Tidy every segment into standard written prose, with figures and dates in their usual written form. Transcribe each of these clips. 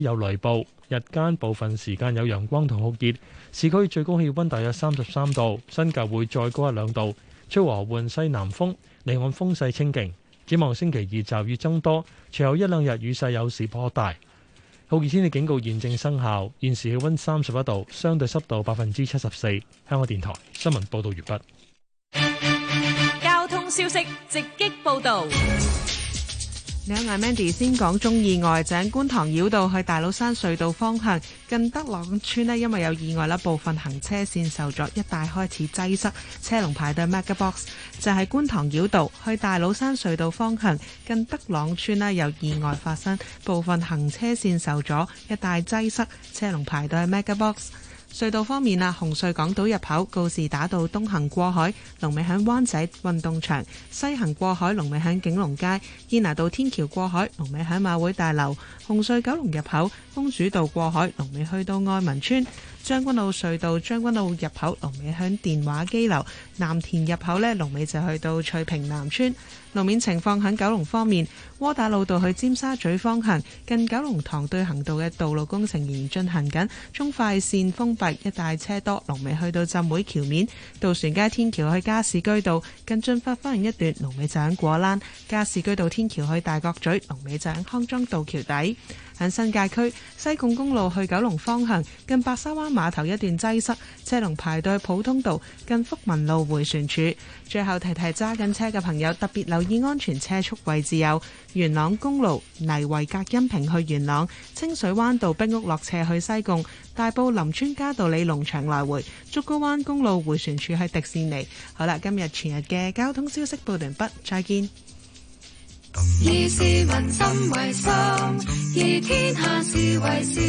有雷暴，日間部分時間有陽光同酷熱，市區最高氣溫大約33度，新界會再高1-2度，吹和緩西南風，離岸風勢清勁。展望星期二驟雨增多，隨後1-2日雨勢有時頗大。酷熱天氣警告現正生效，現時氣溫31度，相對濕度74%。香港電台新聞報道完畢。 交通消息直擊報道。 你好，我係 Mandy， 先講中意外，就喺觀塘繞道去大老山隧道方向，近德朗村呢，因為有意外啦，部分行車線受阻，一帶開始擠塞，車龍排到 Mega Box。就係觀塘繞道去大老山隧道方向，近德朗村呢，有意外發生，部分行車線受阻，一帶擠塞，車龍排到 Mega Box。隧道方面啊，紅隧港島入口告士打道東行過海，龍尾響灣仔運動場；西行過海，龍尾響景隆街；堅拿道天橋過海，龍尾響馬會大樓。紅隧九龍入口公主道過海，龍尾去到愛民村；將軍澳隧道將軍澳入口，龍尾響電話機樓；藍田入口呢，龍尾就去到翠屏南村。路面情況喺九龍方面，窩打老道去尖沙咀方向，近九龍塘對行道嘅道路工程仍然進行緊，中快線封閉，一帶車多，龍尾去到浸會橋面；渡船街天橋去加士居道，近進發花園一段，龍尾就喺果欄；加士居道天橋去大角咀，龍尾就喺康莊道橋底。喺新界區西貢公路去九龍方向，近白沙灣碼頭一段擠塞，車龍排到去普通道近福民路迴旋處。最後提提揸緊車嘅朋友，特別留意安全車速位置有元朗公路泥圍隔音屏去元朗、清水灣道壁屋落斜去西貢、大埔林村嘉道理農場來回、竹篙灣公路迴旋處去迪士尼。好啦，今日全日嘅交通消息報完畢，再見。 以市民心為心，以天下事為事。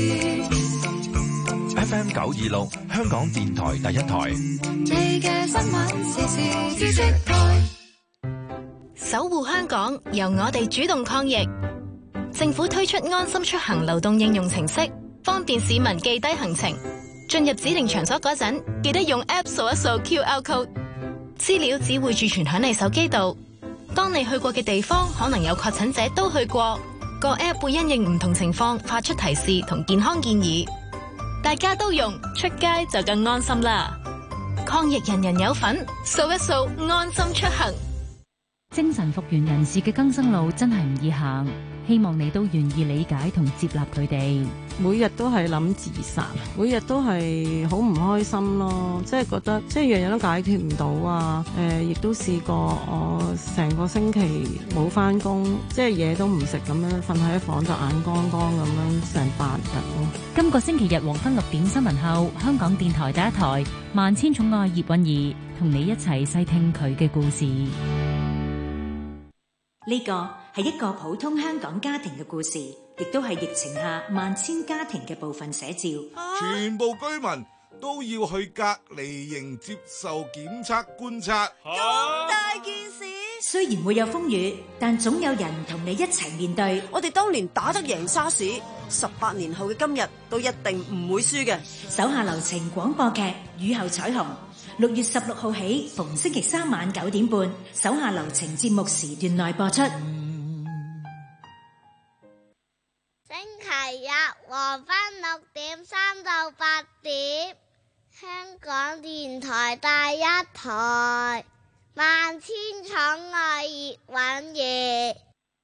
FM 926，香港電台第一台。 你嘅新聞時事知識台。 守護香港，由我哋主動抗疫。政府推出安心出行流動應用程式，方便市民記低行程。進入指定場所嗰陣，記得用 App 掃一掃 QR code， 資料只會儲存響你手機度。當你去過嘅地方可能有確診者都去過，個 App 會因應唔同情況發出提示同健康建議，大家都用，出街就更安心啦。抗疫人人有份，掃一掃安心出行。 精神復原人士嘅更生路真係唔易行，希望你都願意理解同接納佢哋。 每日都係諗自殺，每日都係好唔開心咯，即係覺得即係樣樣都解決唔到啊！亦都試過我成個星期冇返工，即係嘢都唔食咁樣，瞓喺房就眼光光咁樣成8日咯。 今個星期日黃昏6點新聞後，香港電台第一台萬千寵愛葉韻儀同你一齊細聽佢嘅故事。 呢個係一個普通香港家庭嘅故事，亦都係疫情下萬千家庭嘅部分寫照。 全部居民都要去隔離營接受檢測觀察。 咁大件事， 雖然會有風雨，但總有人同你一齊面對。 我哋當年打得贏沙士，18年後嘅今日都一定唔會輸嘅。 手下留情廣播劇《雨後彩虹》，6月16號起，逢星期3晚9點半，手下留情節目時段內播出。 星期日黃昏6點3到8點，香港電台第一台，萬千寵愛葉韻儀。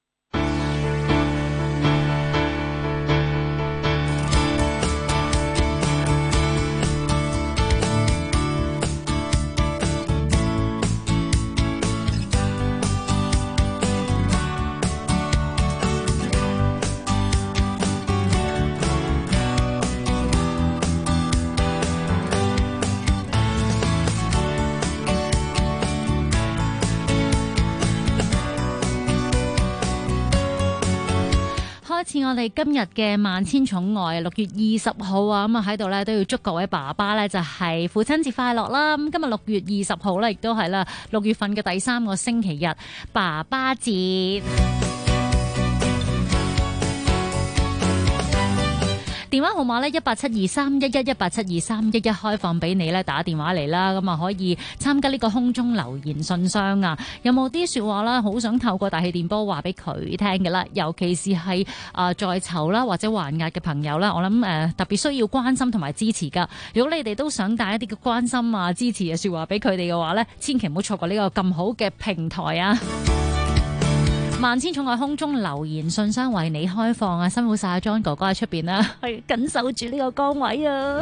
開始我哋今日嘅萬千寵愛6月20號啊，咁啊喺度咧都要祝各位爸爸咧就係父親節快樂啦！咁今日6月20號咧亦都係啦6月份嘅第3個星期日，爸爸節。 電話號碼呢，1872311，1872311開放俾你呢打電話嚟啦。咁啊可以參加呢個空中留言信箱啊。有冇啲說話啦，好想透過大氣電波話俾佢聽嘅啦？尤其是係在囚啦或者還押嘅朋友啦，我諗特別需要關心同埋支持噶。如果你哋都想帶一啲嘅關心啊、支持嘅說話俾佢哋嘅話呢，千祈唔好錯過呢個咁好嘅平台啊！萬千寵愛空中留言信箱為你開放啊！辛苦晒 John 哥哥喺出邊啦，係緊守住呢個崗位啊！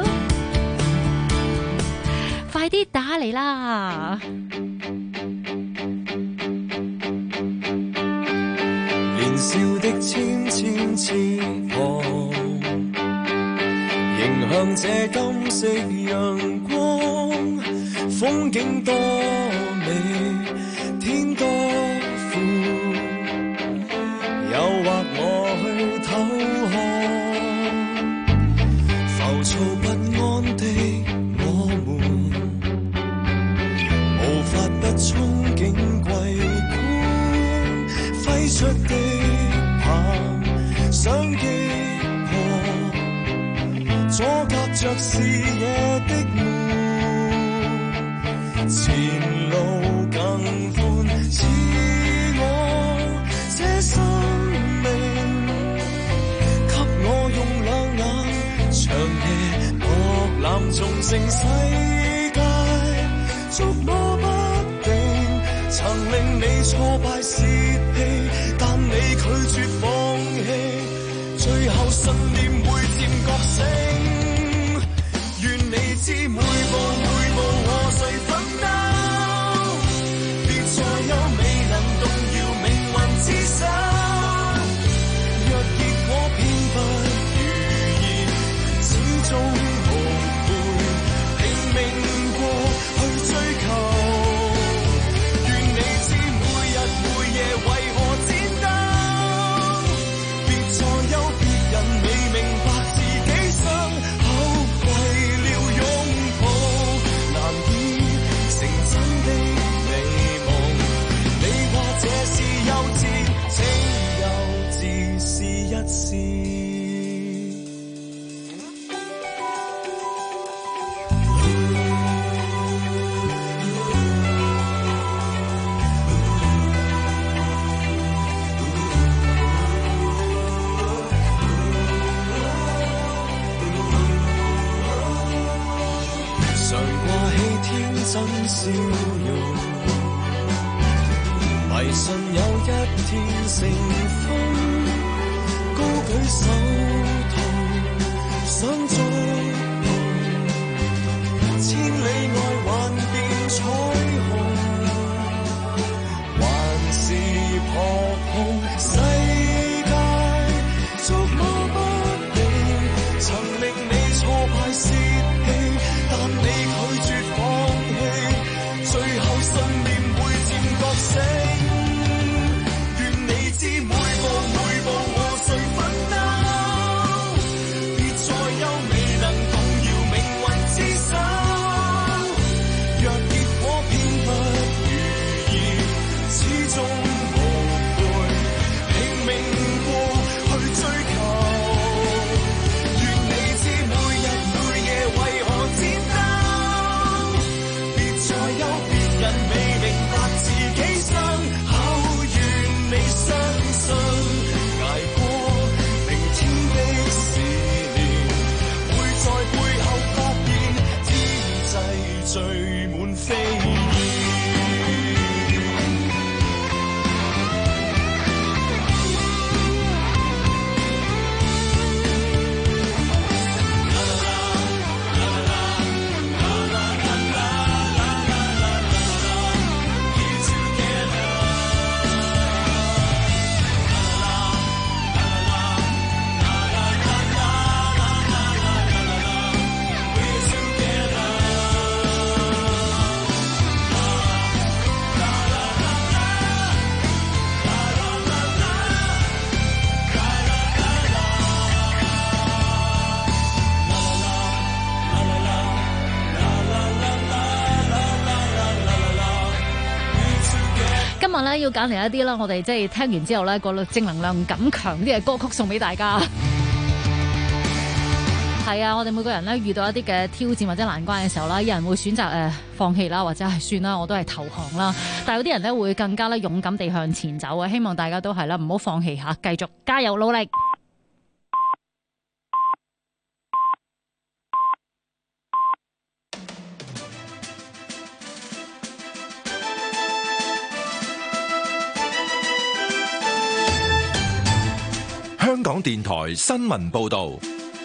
快啲打嚟啦！ 年少的千千次旁，迎向這金色陽光，風景多美，天多闊。誘惑我去偷看，浮躁不安的我們，無法不憧憬桂冠，揮出的棒想擊破，阻隔着視野的門，前路更寬，似我這生長夜博覽眾盛世界，捉摸不定，曾令你挫敗泄氣，但你拒絕放棄，最後信念會漸覺醒。願你知每步每步和誰奮鬥，別再有未能動搖命運之手。若結果偏不終無悔，拼命過去追求。願你知每日每夜為何戰鬥，別再有別人未明白自己傷口，為了擁抱，難以成真的美夢。你話這是幼稚，請幼稚試一試。真笑容，迷信有一天成風，高舉手套想觸碰，千里外幻變彩虹，還是撲空世界，捉摸不定，曾令你挫敗泄氣，但你拒絕放最後信念會漸覺醒，願你知每步每步和誰奮鬥，別再有未能動搖命運之手。若結果偏不如意，始終無悔，拼命過去追求。願你知每日每夜為何戰鬥，別再有人未明白自己傷口，願你相信，捱過明天的試煉，會在背後發現天際聚滿飛燕。 要揀嚟一啲啦，我哋即係聽完之後咧，個正能量感強啲嘅歌曲送俾大家。 係啊，我哋每個人咧遇到一啲嘅挑戰或者難關嘅時候啦，有人會選擇放棄啦，或者係算啦，我都係投降啦。但係有啲人咧會更加咧勇敢地向前走啊！希望大家都係啦，唔好放棄嚇，繼續加油努力。 香港電台新聞報道。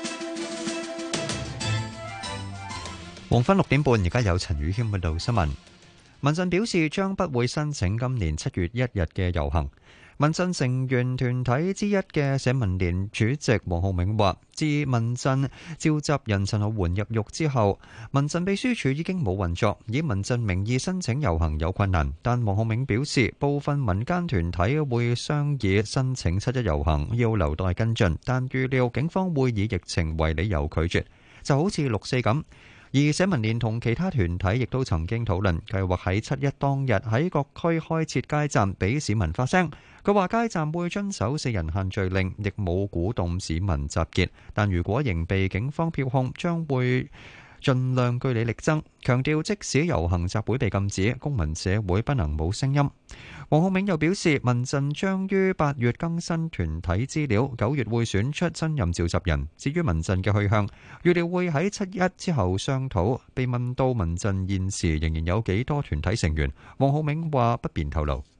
黃昏6點半，而家有陳宇謙報道新聞。民陣表示將不會申請今年7月1日嘅遊行。民陣成員團體之一嘅社民連主席黃浩銘話，自民陣召集人陳浩桓入獄之後，民陣秘書處已經冇運作，以民陣名義申請遊行有困難。但黃浩銘表示，部分民間團體會商議申請7一遊行，要留待跟進，但預料警方會以疫情為理由拒絕，就好似6·4咁。而社民連同其他團體亦都曾經討論，計劃喺7·1當日喺各區開設街站，俾市民發聲。佢話街站會遵守4人限聚令，亦冇鼓動市民集結。但如果仍被警方票控，將會盡量據理力爭。強調即使遊行集會被禁止，公民社會不能冇聲音。黃浩銘又表示，民陣將於8月更新團體資料，9月會選出新任召集人。至於民陣嘅去向，預料會喺7·1之後商討。被問到民陣現時仍然有幾多團體成員，黃浩銘話不便透露。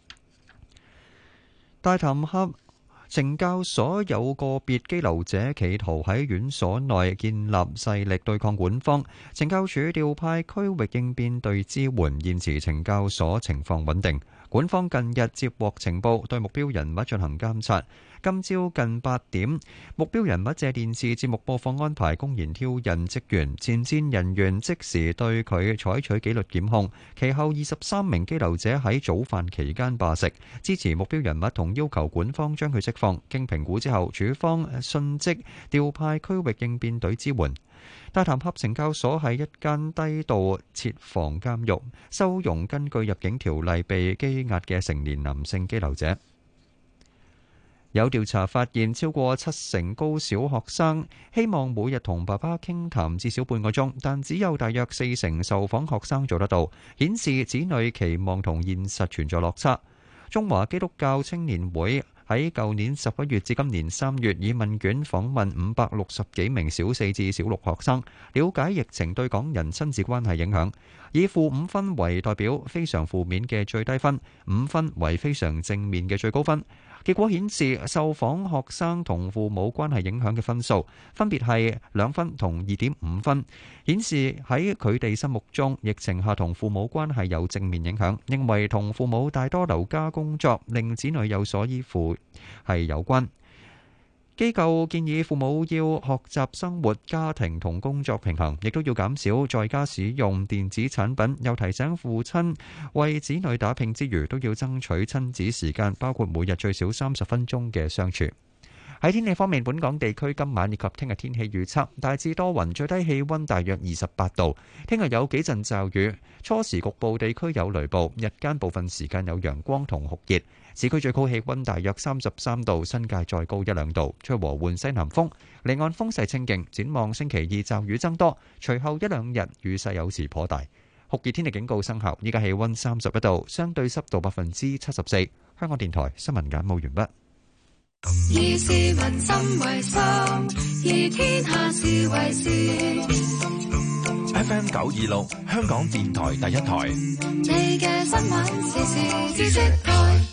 大潭峽懲教所有個別羈留者企圖喺院所內建立勢力對抗管方，懲教署調派區域應變隊支援，現時懲教所情況穩定。管方近日接獲情報，對目標人物進行監察。今朝近8點，目標人物借電視節目播放安排公然挑釁職員，前線人員即時對佢採取紀律檢控。其後23名羈留者喺早飯期間罷食，支持目標人物同要求管方將佢釋放。經評估之後，署方迅即調派區域應變隊支援。大潭峽懲教所係一間低度設防監獄，收容根據入境條例被羈押嘅成年男性羈留者。有調查發現，超過70%高小學生希望每日同爸爸傾談至少半個鐘，但只有大約40%受訪學生做得到，顯示子女期望同現實存在落差。中華基督教青年會喺舊年11月至今年3月，以問卷訪問560幾名小4至小6學生，了解疫情對港人親子關係影響，以負5分為代表，非常負面嘅最低分；5分為非常正面嘅最高分。結果顯示，受訪學生同父母關係影響嘅分數分別係2分同2.5分，顯示喺佢哋心目中，疫情下同父母關係有正面影響，認為同父母大多留家工作，令子女有所依附係有關。機構建議父母要學習生活、家庭同工作平衡，亦都要減少在家使用電子產品。又提醒父親為子女打拼之餘，都要爭取親子時間，包括每日最少30分鐘嘅相處。喺天氣方面，本港地區今晚以及聽日天氣預測大致多雲，最低氣溫大約28度。聽日有幾陣驟雨，初時局部地區有雷暴，日間部分時間有陽光同酷熱。市區最高氣溫大約33度，新界再高1-2度，吹和緩西南風，離岸風勢清勁。展望星期二驟雨增多，隨後1-2日雨勢有時頗大。酷熱天氣警告生效，依家氣溫31度，相對濕度74%。香港電台新聞簡報完畢。 以市民心為心，以天下事為事。 FM 926，香港電台第一台。 你嘅新聞時事知識台。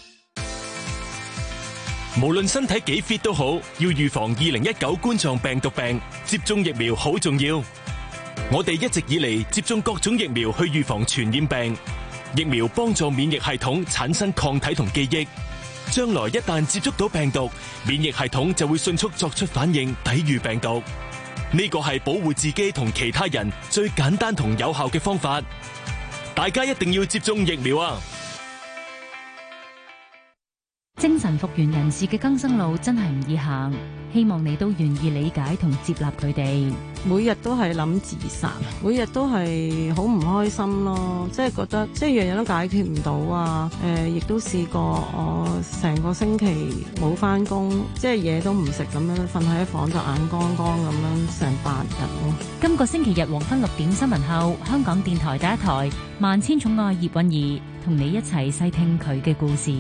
無論身體幾 fit 都好，要預防2019冠狀病毒病，接種疫苗好重要。我哋一直以嚟接種各種疫苗去預防傳染病，疫苗幫助免疫系統產生抗體同記憶。將來一旦接觸到病毒，免疫系統就會迅速作出反應，抵禦病毒。呢個係保護自己同其他人最簡單同有效嘅方法。大家一定要接種疫苗啊！ 精神復原人士嘅更生路真係唔易行，希望你都願意理解同接納佢哋。 每日都係諗自殺，每日都係好唔開心咯，即係覺得即係樣樣都解決唔到啊！亦都試過我成個星期冇返工，即係嘢都唔食咁樣，瞓喺房就眼光光咁樣成8日咯。 今個星期日黃昏6點新聞後，香港電台第一台萬千寵愛葉韻儀同你一齊細聽佢嘅故事。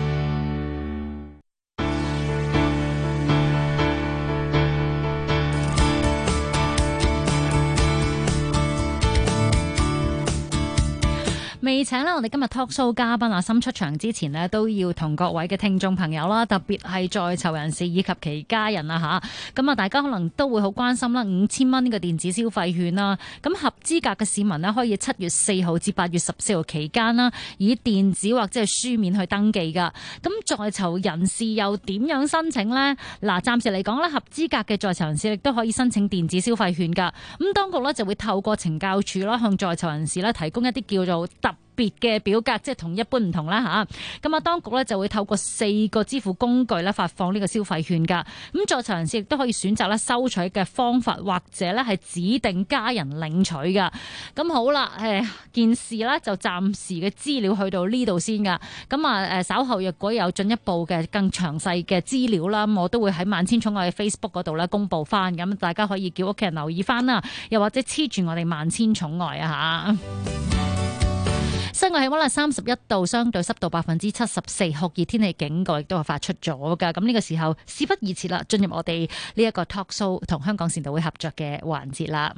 未請啦，我哋今日 talk show 嘉賓阿森出場之前呢，都要同各位嘅聽眾朋友啦，特別係在囚人士以及其家人啊吓，咁啊大家可能都會好關心啦，5000蚊呢個電子消費券啦，咁合資格嘅市民呢，可以7月4號至8月14號期間啦，以電子或者係書面去登記噶。咁在囚人士又點樣申請呢？嗱，暫時嚟講咧，合資格嘅在囚人士亦都可以申請電子消費券噶。咁當局呢，就會透過懲教署啦，向在囚人士咧提供一啲叫做特別嘅表格，即係同一般唔同啦吓。咁啊，當局咧就會透過4個支付工具咧發放呢個消費券噶。咁在囚人士亦都可以選擇咧收取嘅方法，或者咧係指定家人領取噶。咁好啦，件事咧就暫時嘅資料去到呢度先噶。咁啊稍後若果有進一步嘅更詳細嘅資料啦，我都會喺萬千寵愛嘅 Facebook 嗰度咧公佈翻。咁大家可以叫屋企人留意翻啦，又或者黐住我哋萬千寵愛啊吓。室外氣溫係31度，相對濕度74%，酷熱天氣警告亦都係發出咗噶。咁呢個時候事不宜遲啦，進入我哋呢一個 talk show 同香港善導會合作嘅環節啦。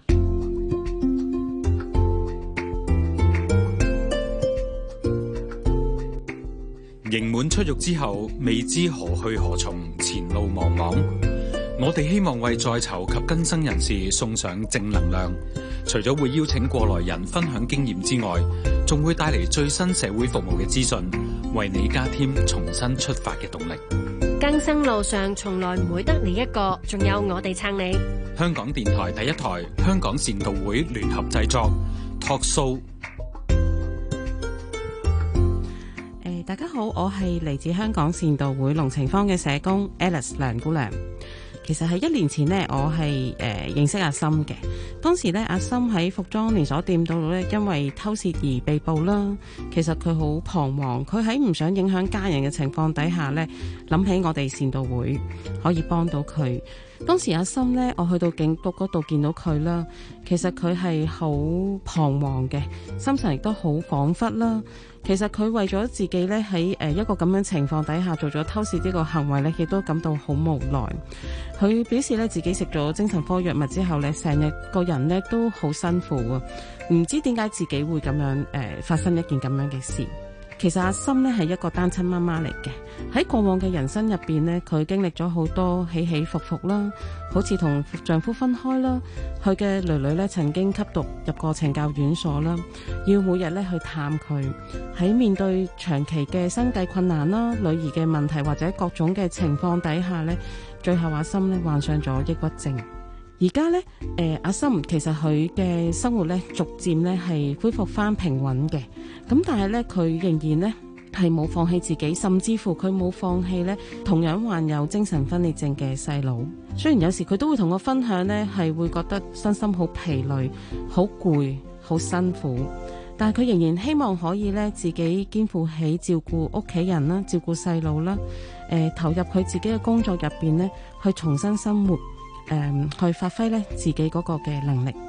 刑滿出獄之後，未知何去何從，前路茫茫。我哋希望為在囚及更生人士送上正能量，除咗會邀請過來人分享經驗之外，仲會帶嚟最新社會服務嘅資訊，為你加添重新出發嘅動力。 更生路上從來唔會得你一個，仲有我哋撐你。 香港電台第一台，香港善導會聯合製作 Talk Show。 大家好，我係嚟自香港善導會龍晴坊嘅社工 Alice 梁姑娘。其實係1年前呢，我係認識阿森嘅。當時呢，阿森喺服裝連鎖店度呢，因為偷竊而被捕啦。其實佢好彷徨，佢喺唔想影響家人嘅情況底下呢，諗起我哋善導會可以幫到佢。當時阿森呢，我去到警局嗰度見到佢啦，其實佢係好彷徨嘅，心情亦都好恍惚啦。其實佢為咗自己呢，喺一個咁樣情況底下做咗偷竊呢個行為呢，亦都感到好無奈。佢表示呢，自己食咗精神科藥物之後呢，成日個人呢都好辛苦啊，唔知點解自己會咁樣發生一件咁樣嘅事。其實阿森呢係一個單親媽媽嚟嘅，喺過往嘅人生入邊呢，佢經歷咗好多起起伏伏啦，好似同丈夫分開啦，佢嘅女女呢曾經吸毒入過懲教院所啦，要每日呢去探佢。喺面對長期嘅生計困難啦、女兒嘅問題或者各種嘅情況底下呢，最後阿森呢患上咗抑鬱症。而家呢，阿森其實佢嘅生活呢逐漸呢係恢復翻平穩嘅，咁但係呢，佢仍然呢係冇放棄自己，甚至乎佢冇放棄呢同樣患有精神分裂症嘅細佬。雖然有時佢都會同我分享呢，係會覺得身心好疲累、好攰、好辛苦，但係佢仍然希望可以呢自己肩負起照顧屋企人啦、照顧細路啦，投入佢自己嘅工作入邊呢，去重新生活。去發揮咧自己嗰個嘅能力。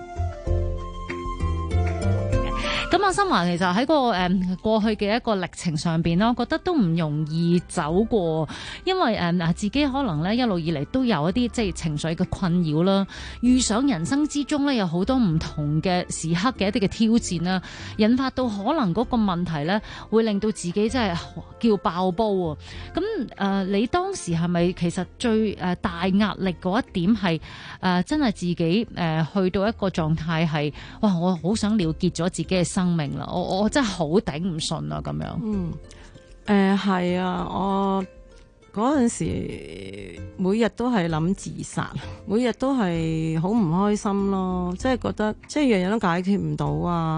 咁阿森華其實喺個過去嘅一個歷程上邊咧，我覺得都唔容易走過，因為自己可能咧一路以嚟都有一啲即係情緒嘅困擾啦，遇上人生之中咧有好多唔同嘅時刻嘅一啲嘅挑戰啦，引發到可能嗰個問題咧會令到自己真係叫爆煲啊！咁你當時係咪其實最大壓力嗰一點係真係自己去到一個狀態係哇，我好想了結咗自己嘅生命啦，我真係好頂唔順啊咁樣。 係啊，我嗰陣時每日都係諗自殺，每日都係好唔開心咯，即係覺得即係樣樣都解決唔到啊。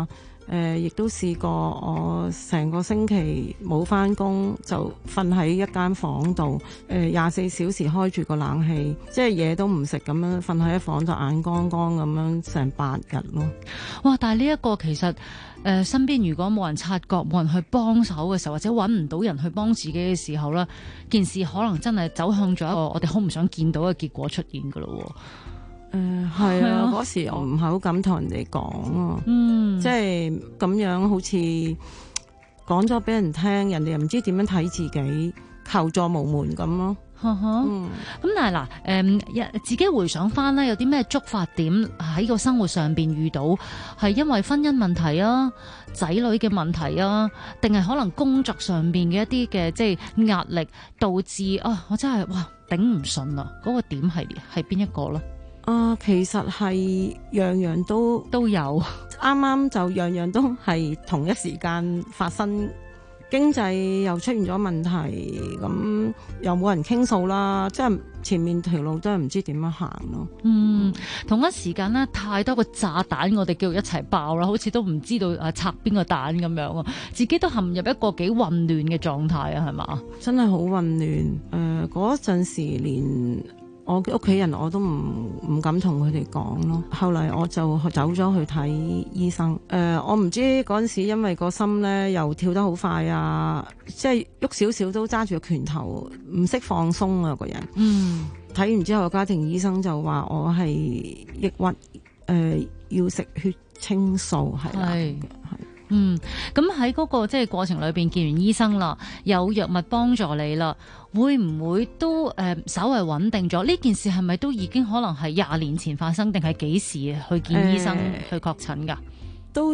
亦都試過我成個星期冇返工，就瞓喺一間房度，24小時開住個冷氣，即係嘢都唔食咁樣瞓喺一房就眼光光咁樣成8日咯。 哇！但係呢一個其實身邊如果冇人察覺、冇人去幫手嘅時候，或者揾唔到人去幫自己嘅時候咧，件事可能真係走向咗一個我哋好唔想見到嘅結果出現㗎咯。 係啊，嗰時我唔係好敢同人哋講啊，即係咁樣好似講咗俾人聽，人哋又唔知點樣睇自己，求助無門咁咯。 咁但係嗱，自己回想翻咧，有啲咩觸發點喺個生活上邊遇到，係因為婚姻問題啊、仔女嘅問題啊，定係可能工作上邊嘅一啲嘅即係壓力，導致我真係哇頂唔順啊！嗰個點係邊一個咧？ 其實係樣樣都有，啱啱就樣樣都係同一時間發生。經濟又出現咗問題，咁又冇人傾訴啦，即係前面條路都係唔知點樣行咯。 同一時間呢，太多個炸彈，我哋叫一齊爆啦，好似都唔知道拆邊個彈咁樣啊，自己都陷入一個幾混亂嘅狀態啊，係嘛？ 真係好混亂。嗰陣時連我嘅屋企人我都唔敢同佢哋講咯。後嚟我就走咗去睇醫生。我唔知嗰陣時因為個心咧又跳得好快啊，即係喐少少都揸住個拳頭，唔識放鬆啊個人。睇完之後，家庭醫生就話我係抑鬱，要食血清素係啦。 咁喺嗰個即係過程裏邊見完醫生啦，有藥物幫助你啦，會唔會都稍為穩定咗？呢件事係咪都已經可能係20年前發生，定係幾時去見醫生去確診㗎？ 都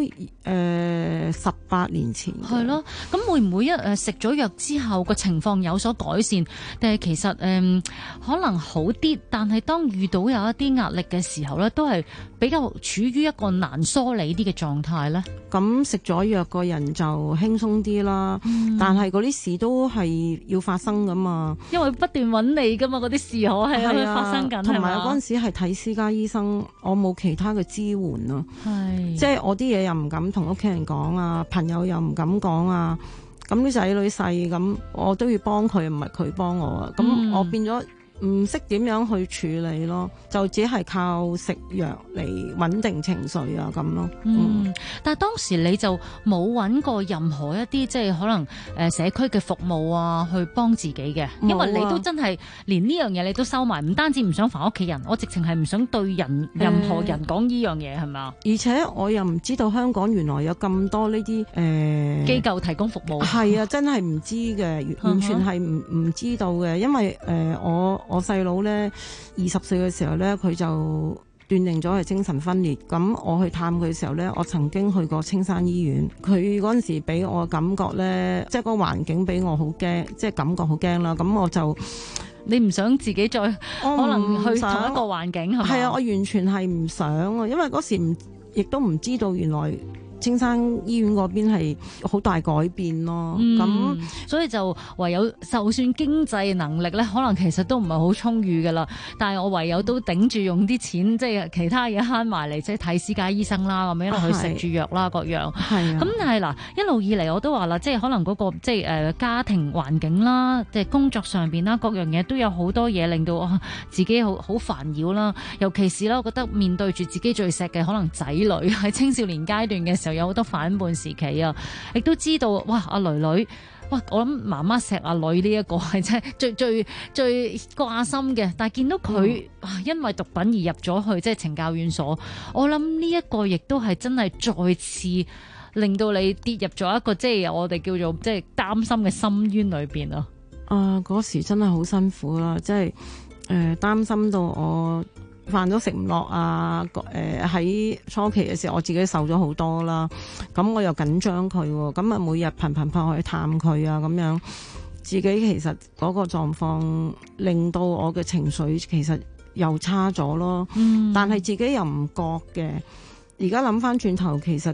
18年前。 係咯，咁會唔會食咗藥之後個情況有所改善？定係其實可能好啲，但係當遇到有一啲壓力嘅時候咧，都係比較處於一個難梳理啲嘅狀態咧？ 咁食咗藥個人就輕鬆啲啦，但係嗰啲事都係要發生噶嘛， 因為不斷揾你噶嘛，嗰啲事可係發生緊。 同埋嗰陣時係睇私家醫生，我冇其他嘅支援啊，即係我啲嘢又唔敢同屋企人講啊，朋友又唔敢講啊，咁啲仔女細咁，我都要幫佢，唔係佢幫我啊，咁我變咗唔識點樣去處理咯，就只係靠食藥嚟穩定情緒啊咁咯。 但係當時你就冇揾過任何一啲即係可能社區嘅服務啊，去幫自己嘅，因為你都真係連呢樣嘢你都收埋，唔單止唔想煩屋企人，我直情係唔想對任何人講呢樣嘢，係咪？而且我又唔知道香港原來有咁多呢啲機構提供服務。 係啊，真係唔知嘅，完全係唔知道嘅，因為我細佬咧20歲嘅時候咧，佢就斷定咗係精神分裂。咁我去探佢嘅時候咧，我曾經去過青山醫院。佢嗰陣時俾我嘅感覺咧，即係個環境俾我好驚，即係感覺好驚啦。咁我就你唔想自己再可能去同一個環境係咪？ 係啊，我完全係唔想啊，因為嗰時亦都唔知道原來青山醫院嗰邊係好大改變咯，咁所以就唯有就算經濟能力咧，可能其實都唔係好充裕噶啦，但係我唯有都頂住用啲錢，即係其他嘢慳埋嚟，即係睇私家醫生啦，咁樣一路去食住藥啦，各樣。係咁，但係嗱，一路以嚟我都話啦，即係可能嗰個即係家庭環境啦，即係工作上邊啦，各樣嘢都有好多嘢令到我自己好煩擾啦。尤其是啦，我覺得面對住自己最錫嘅可能仔女喺青少年階段嘅時候，有好多反叛時期啊，亦都知道哇，阿女女，哇，我諗媽媽錫阿女呢一個係真係最掛心嘅。但係見到佢因為毒品而入咗去即係懲教院所，我諗呢一個亦都係真係再次令到你跌入咗一個即係我哋叫做即係擔心嘅深淵裏邊啊。 嗰時真係好辛苦啦，即係擔心到我飯都食唔落啊！喺初期嘅時候，我自己瘦咗好多啦。咁我又緊張佢，咁啊每日頻撲去探佢啊，咁樣自己其實嗰個狀況令到我嘅情緒其實又差咗咯。但係自己又唔覺嘅。而家諗翻轉頭，其實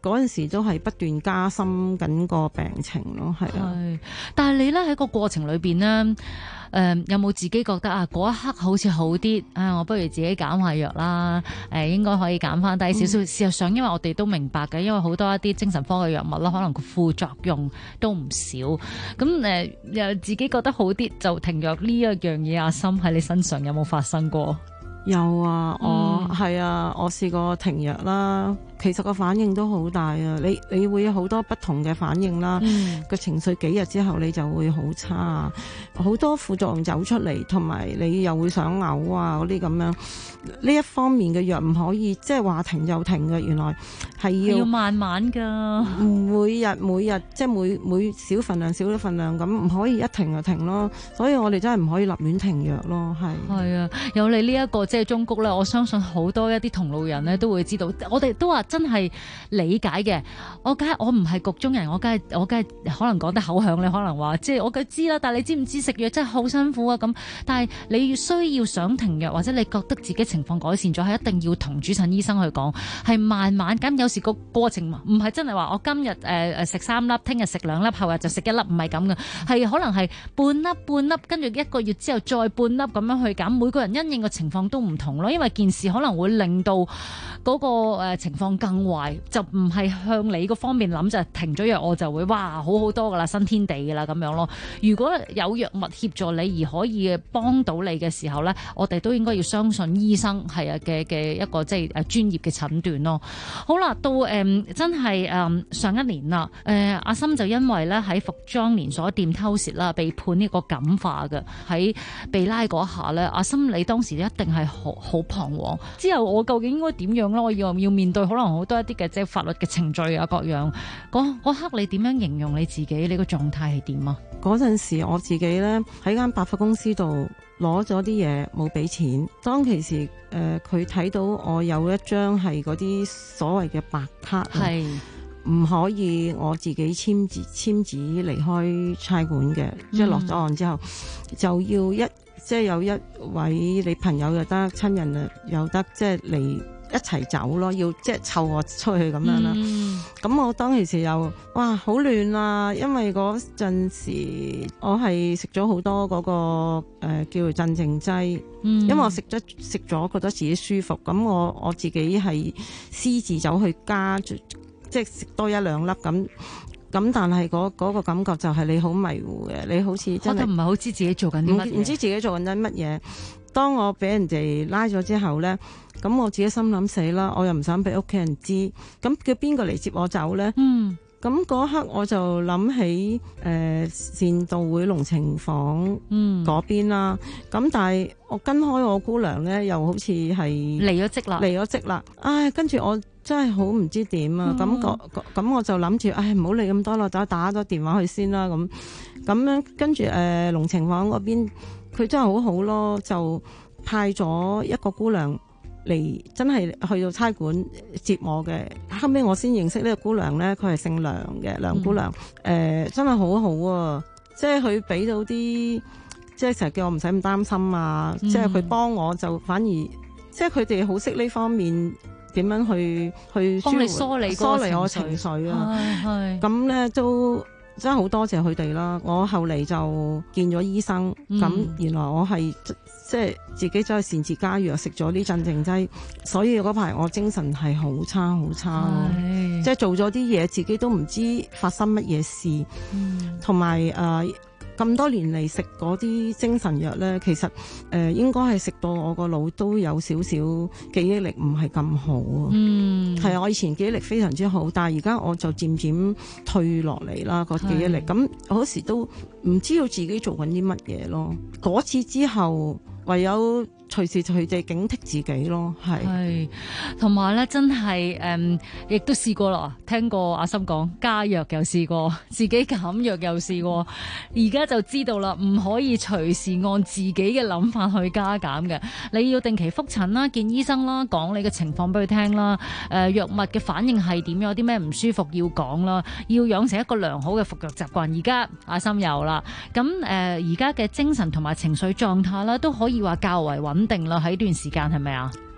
嗰陣時都係不斷加深緊個病情咯，係啊。 但係你咧喺個過程裏邊呢，有冇自己覺得啊嗰一刻好似好啲啊？我不如自己減下藥啦，應該可以減翻低少少。事實上，因為我哋都明白嘅，因為好多一啲精神科嘅藥物啦，可能個副作用都唔少。咁又自己覺得好啲就停藥呢一樣嘢，阿心喺你身上有冇發生過？ 有啊，係啊，我試過停藥啦。其實個反應都好大啊！你會有好多不同嘅反應啦，個情緒幾日之後你就會好差，好多副作用走出嚟，同埋你又會想嘔啊嗰啲咁樣。呢一方面嘅藥唔可以即係話停就停嘅，原來係要慢慢㗎。每日即係每少份量少咗份量咁，唔可以一停就停咯。所以我哋真係唔可以立亂停藥咯。係啊，有你呢一個即係忠告咧，我相信好多一啲同路人咧都會知道。我哋都話真係理解嘅，我唔係局中人，我梗係可能講得口響，你可能話即係我梗知啦。但係你知唔知食藥真係好辛苦啊？咁但係你需要想停藥，或者你覺得自己情況改善咗，係一定要同主診醫生去講，係慢慢咁。有時個過程唔係真係話我今日食3粒，聽日食2粒，後日就食1粒，唔係咁嘅，係可能係半粒，跟住1個月之後再半粒咁樣去減。每個人因應嘅情況都唔同咯，因為件事可能會令到嗰個情況更壞，就唔係向你嗰方面諗，就係停咗藥我就會哇好好多噶啦，新天地噶啦咁樣咯。如果有藥物協助你而可以幫到你嘅時候呢，我哋都應該要相信醫生係嘅一個即係專業嘅診斷咯。好啦，到真係上一年啦，阿心就因為咧喺服裝連鎖店偷竊啦，被判呢個感化嘅。喺被拉嗰下呢，阿心你當時一定係好彷徨。之後我究竟應該點樣咧？我要面對可能好多一啲嘅即係法律嘅程序啊各樣。嗰刻你點樣形容你自己？你個狀態係點啊？ 嗰陣時我自己呢，喺間百貨公司度攞咗啲嘢冇俾錢。當其時佢睇到我有一張係嗰啲所謂嘅白卡，係唔可以我自己簽字離開差館嘅。即係落咗案之後就要即係有一位你朋友又得，親人又得，即係嚟一齊走咯，要即係湊我出去咁樣啦。咁我當其時又哇好亂啊，因為嗰陣時我係食咗好多嗰個叫做鎮靜劑，因為我食咗覺得自己舒服，咁我自己係私自走去加，即係食多1-2粒咁。咁但係嗰個感覺就係你好迷糊嘅，你好似真係唔係好知自己做緊啲乜嘢， 唔知自己做緊啲乜嘢。當我俾人哋拉咗之後呢，咁我自己心諗死啦，我又唔想俾屋企人知，咁叫邊個嚟接我走呢？咁嗰刻我就諗起善道會龍情坊嗰邊啦。咁但係我跟開我姑娘呢，又好似係離咗職啦。唉，跟住我真係好唔知點啊！咁我就諗住，唉，唔好理咁多啦，打咗電話去先啦。咁樣跟住龍情坊嗰邊，佢真係好好咯，就派咗一個姑娘嚟，真係去到差館接我嘅。後尾我先認識呢個姑娘呢，佢係姓梁嘅，梁姑娘。真係好好啊！即係佢俾到啲，即係成日叫我唔使咁擔心啊！即係佢幫我就反而，即係佢哋好識呢方面。點樣去幫你梳理我情緒啊？咁咧都真係好多謝佢哋啦。我後嚟就見咗醫生，咁原來我係即係自己走去擅自加藥，食咗啲鎮靜劑，所以嗰排我精神係好差好差咯。即係做咗啲嘢，自己都唔知發生乜嘢事，同埋咁多年嚟食嗰啲精神藥呢，其實應該係食到我個腦都有少少記憶力唔係咁好啊。係啊，我以前記憶力非常之好，但係而家我就漸漸退落嚟啦個記憶力。咁嗰時都唔知道自己做緊啲乜嘢咯。嗰次之後唯有隨時隨地警惕自己咯，係同埋咧，真係亦都試過咯。聽過阿心講加藥又試過，自己減藥又試過，而家就知道啦，唔可以隨時按自己嘅諗法去加減嘅。你要定期覆診啦，見醫生啦，講你嘅情況俾佢聽啦。藥物嘅反應係點樣？有啲咩唔舒服要講啦，要養成一個良好嘅服藥習慣。而家阿心有啦，咁而家嘅精神同埋情緒狀態啦，都可以話較為穩定啦，喺段時間係咪啊？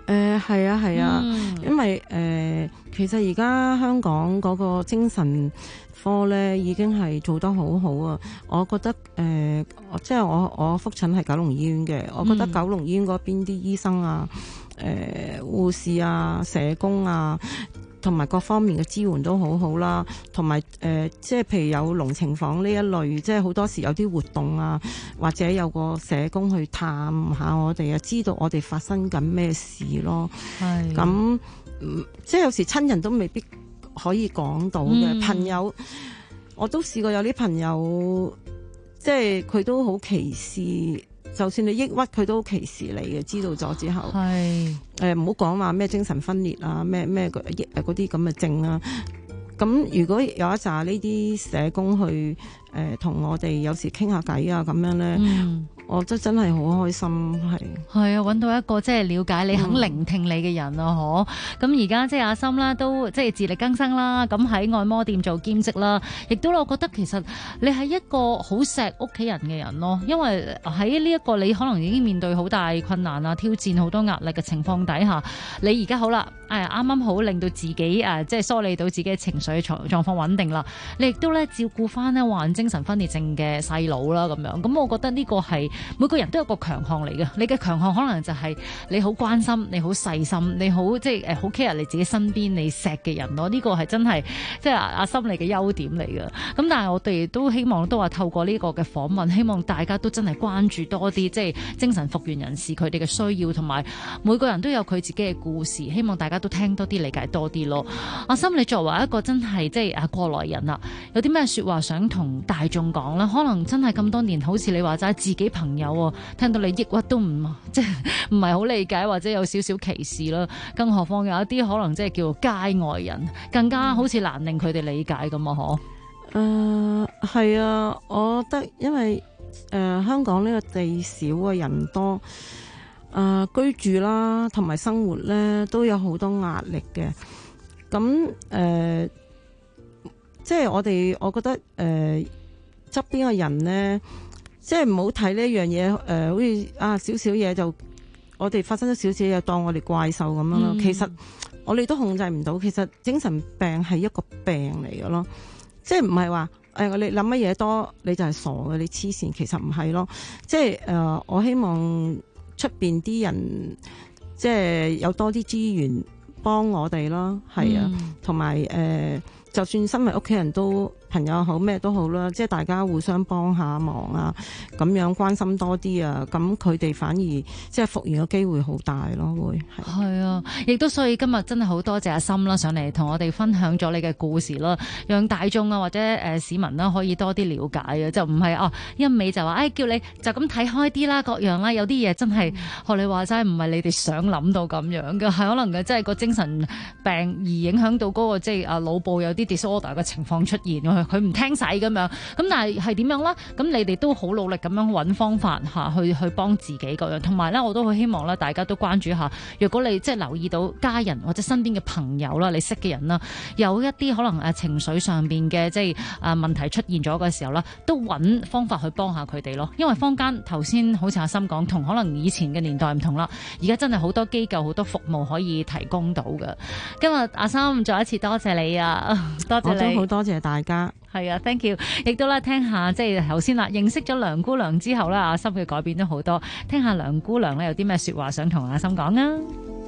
係啊係啊，因為其實而家香港嗰個精神科咧已經係做得好好啊！我覺得即係我覆診係九龍醫院嘅，我覺得九龍醫院嗰邊啲醫生啊、護士啊、社工啊，同埋各方面嘅支援都好好啦，同埋即係譬如有龍情房呢一類，即係好多時有啲活動啊，或者有個社工去探下我哋啊，知道我哋發生緊咩事咯。係咁，即係有時親人都未必可以講到嘅，朋友我都試過有啲朋友，即係佢都好歧視。就算你抑鬱，佢都歧視你嘅。知道咗之後，係唔好講話咩精神分裂啊，咩嗰啲咁嘅症啦。咁如果有一紮呢啲社工去同我哋有時傾下偈啊，咁樣咧，我覺得真係好開心，係啊，揾到一個即係了解你、肯聆聽你嘅人啊，咁而家即係阿心啦，都即係自力更生啦，咁喺按摩店做兼職啦，亦都我覺得其實你係一個好錫屋企人嘅人咯，因為喺呢一個你可能已經面對好大困難啊、挑戰、好多壓力嘅情況底下，你而家好啦，啱啱好令到自己即係梳理到自己嘅情緒狀況穩定啦，你亦都咧照顧翻咧患精神分裂症嘅細佬啦，咁樣，咁我覺得呢個係每個人都有個強項嚟嘅，你嘅強項可能就係你好關心、你好細心、你好即係好 care 你自己身邊你錫嘅人咯。呢個係真係即係阿心你嘅優點嚟嘅。咁但係我哋都希望都話透過呢個嘅訪問，希望大家都真係關注多啲，即係精神復原人士佢哋嘅需要，同埋每個人都有佢自己嘅故事，希望大家都聽多啲、理解多啲咯。阿心，你作為一個真係即係過來人啦，有啲咩說話想同大眾講咧？可能真係咁多年，好似你話齋自己朋友聽到你抑鬱都唔係好理解，或者有少少歧視啦。更何況有一啲可能即係叫街外人，更加好似難令佢哋理解咁啊！ 係啊，我覺得因為香港呢個地少啊，人多，居住啦同埋生活咧都有好多壓力嘅。咁即係我覺得側邊嘅人咧，即係唔好睇呢樣嘢，好似少少嘢就我哋發生咗少少嘢，當我哋怪獸咁樣咯。其實我哋都控制唔到，其實精神病係一個病嚟嘅咯，即係唔係話你諗乜嘢多你就係傻嘅，你黐線，其實唔係咯。即係我希望出邊啲人即係有多啲資源幫我哋咯，係啊，同埋就算身為屋企人都朋友好咩都好啦，即係大家互相幫下忙啊，咁樣關心多啲啊，咁佢哋反而即係復原嘅機會好大咯，會係啊，亦都所以今日真係好多謝阿心啦，上嚟同我哋分享咗你嘅故事啦，讓大眾啊或者市民啦可以多啲了解啊，就唔係一味就話叫你就咁睇開啲啦，各樣啦，有啲嘢真係學你話齋唔係你哋想諗到咁樣嘅，係可能嘅，即係個精神病而影響到嗰個即係腦部有啲 disorder 嘅情況出現，佢唔聽使咁樣，咁但係點樣啦？咁你哋都好努力咁樣揾方法去幫自己嗰樣，同埋咧我都好希望咧大家都關注下，若果你即係留意到家人或者身邊嘅朋友啦，你識嘅人啦，有一啲可能情緒上邊嘅即係問題出現咗嘅時候啦，都揾方法去幫下佢哋咯。因為坊間頭先好似阿心講，同可能以前嘅年代唔同啦，而家真係好多機構好多服務可以提供到嘅。今日阿心再一次多謝你啊，多謝你， 我都好多謝大家。 係啊 ，thank you， 亦都咧聽下即係頭先啦，認識咗梁姑娘之後咧，阿心嘅改變都好多。聽下梁姑娘咧有啲咩說話想同阿心講啊？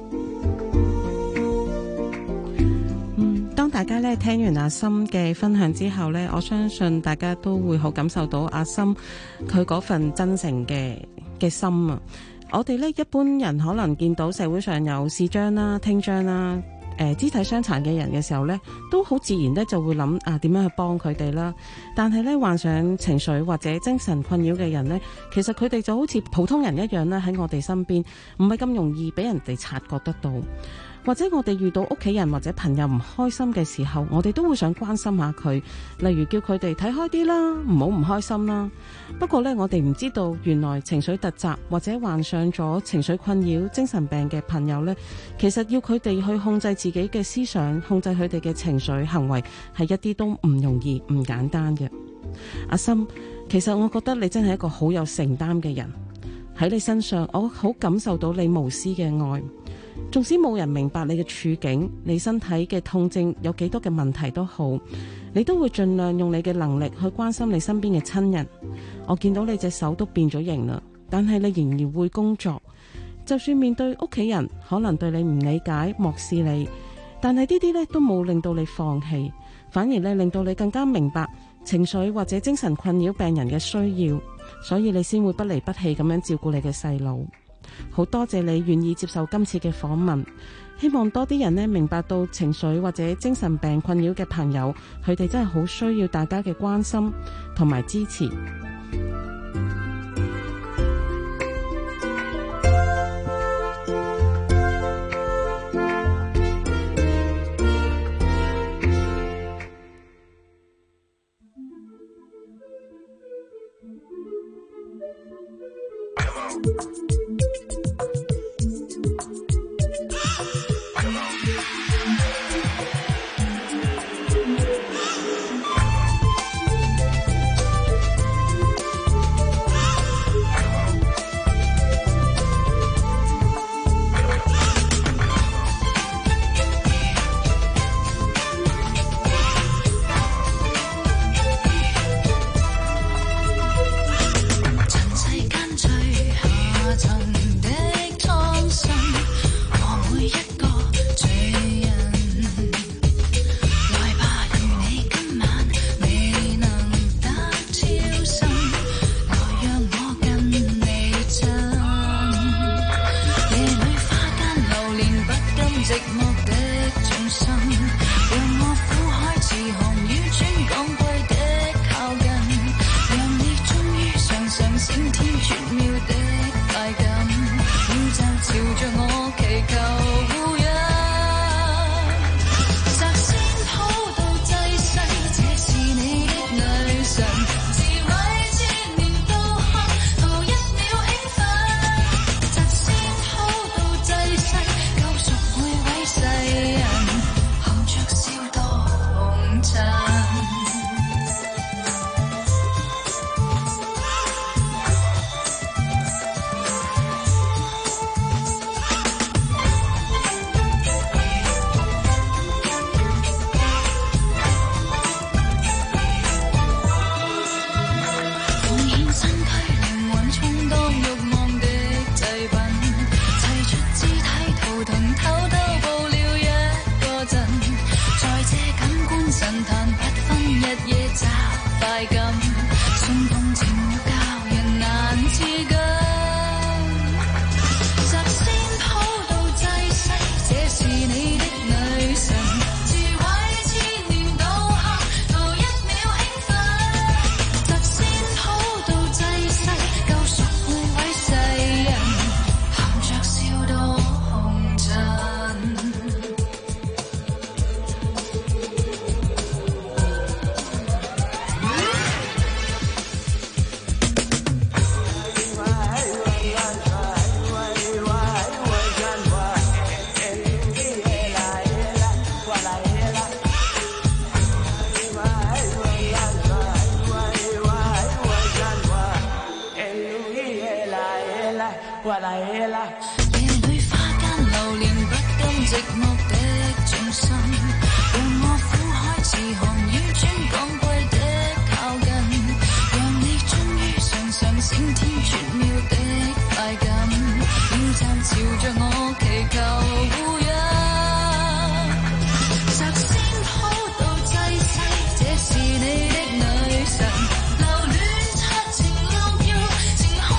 當大家咧聽完阿心嘅分享之後咧，我相信大家都會好感受到阿心佢嗰份真誠嘅心啊！我哋咧一般人可能見到社會上有視障啦、聽障啦。肢體傷殘嘅人嘅時候呢，都好自然呢就會諗點樣去幫佢哋啦。但係呢，患上情緒或者精神困擾嘅人呢，其實佢哋就好似普通人一樣呢，喺我哋身邊，唔係咁容易俾人哋察覺得到。或者我哋遇到屋企人或者朋友唔開心嘅時候，我哋都會想關心下佢，例如叫佢哋睇開啲啦，唔好唔開心啦。不過呢，我哋唔知道原來情緒突襲或者患上咗情緒困擾、精神病嘅朋友呢，其實要佢哋去控制自己嘅思想、控制佢哋嘅情緒行為，係一啲都唔容易、唔簡單嘅。阿心，其實我覺得你真係一個好有承擔嘅人，喺你身上我好感受到你無私嘅愛。 縱使冇人明白你嘅處境，你身體嘅痛症有幾多嘅問題都好，你都會盡量用你嘅能力去關心你身邊嘅親人。我見到你隻手都變咗形啦，但係你仍然會工作。就算面對屋企人可能對你唔理解、漠視你，但係呢啲呢都冇令到你放棄，反而呢令到你更加明白情緒或者精神困擾病人嘅需要，所以你先會不離不棄咁樣照顧你嘅細路。好多謝你願意接受今次嘅訪問，希望多啲人呢明白到情緒或者精神病困擾嘅朋友，佢哋真係好需要大家嘅關心同埋支持。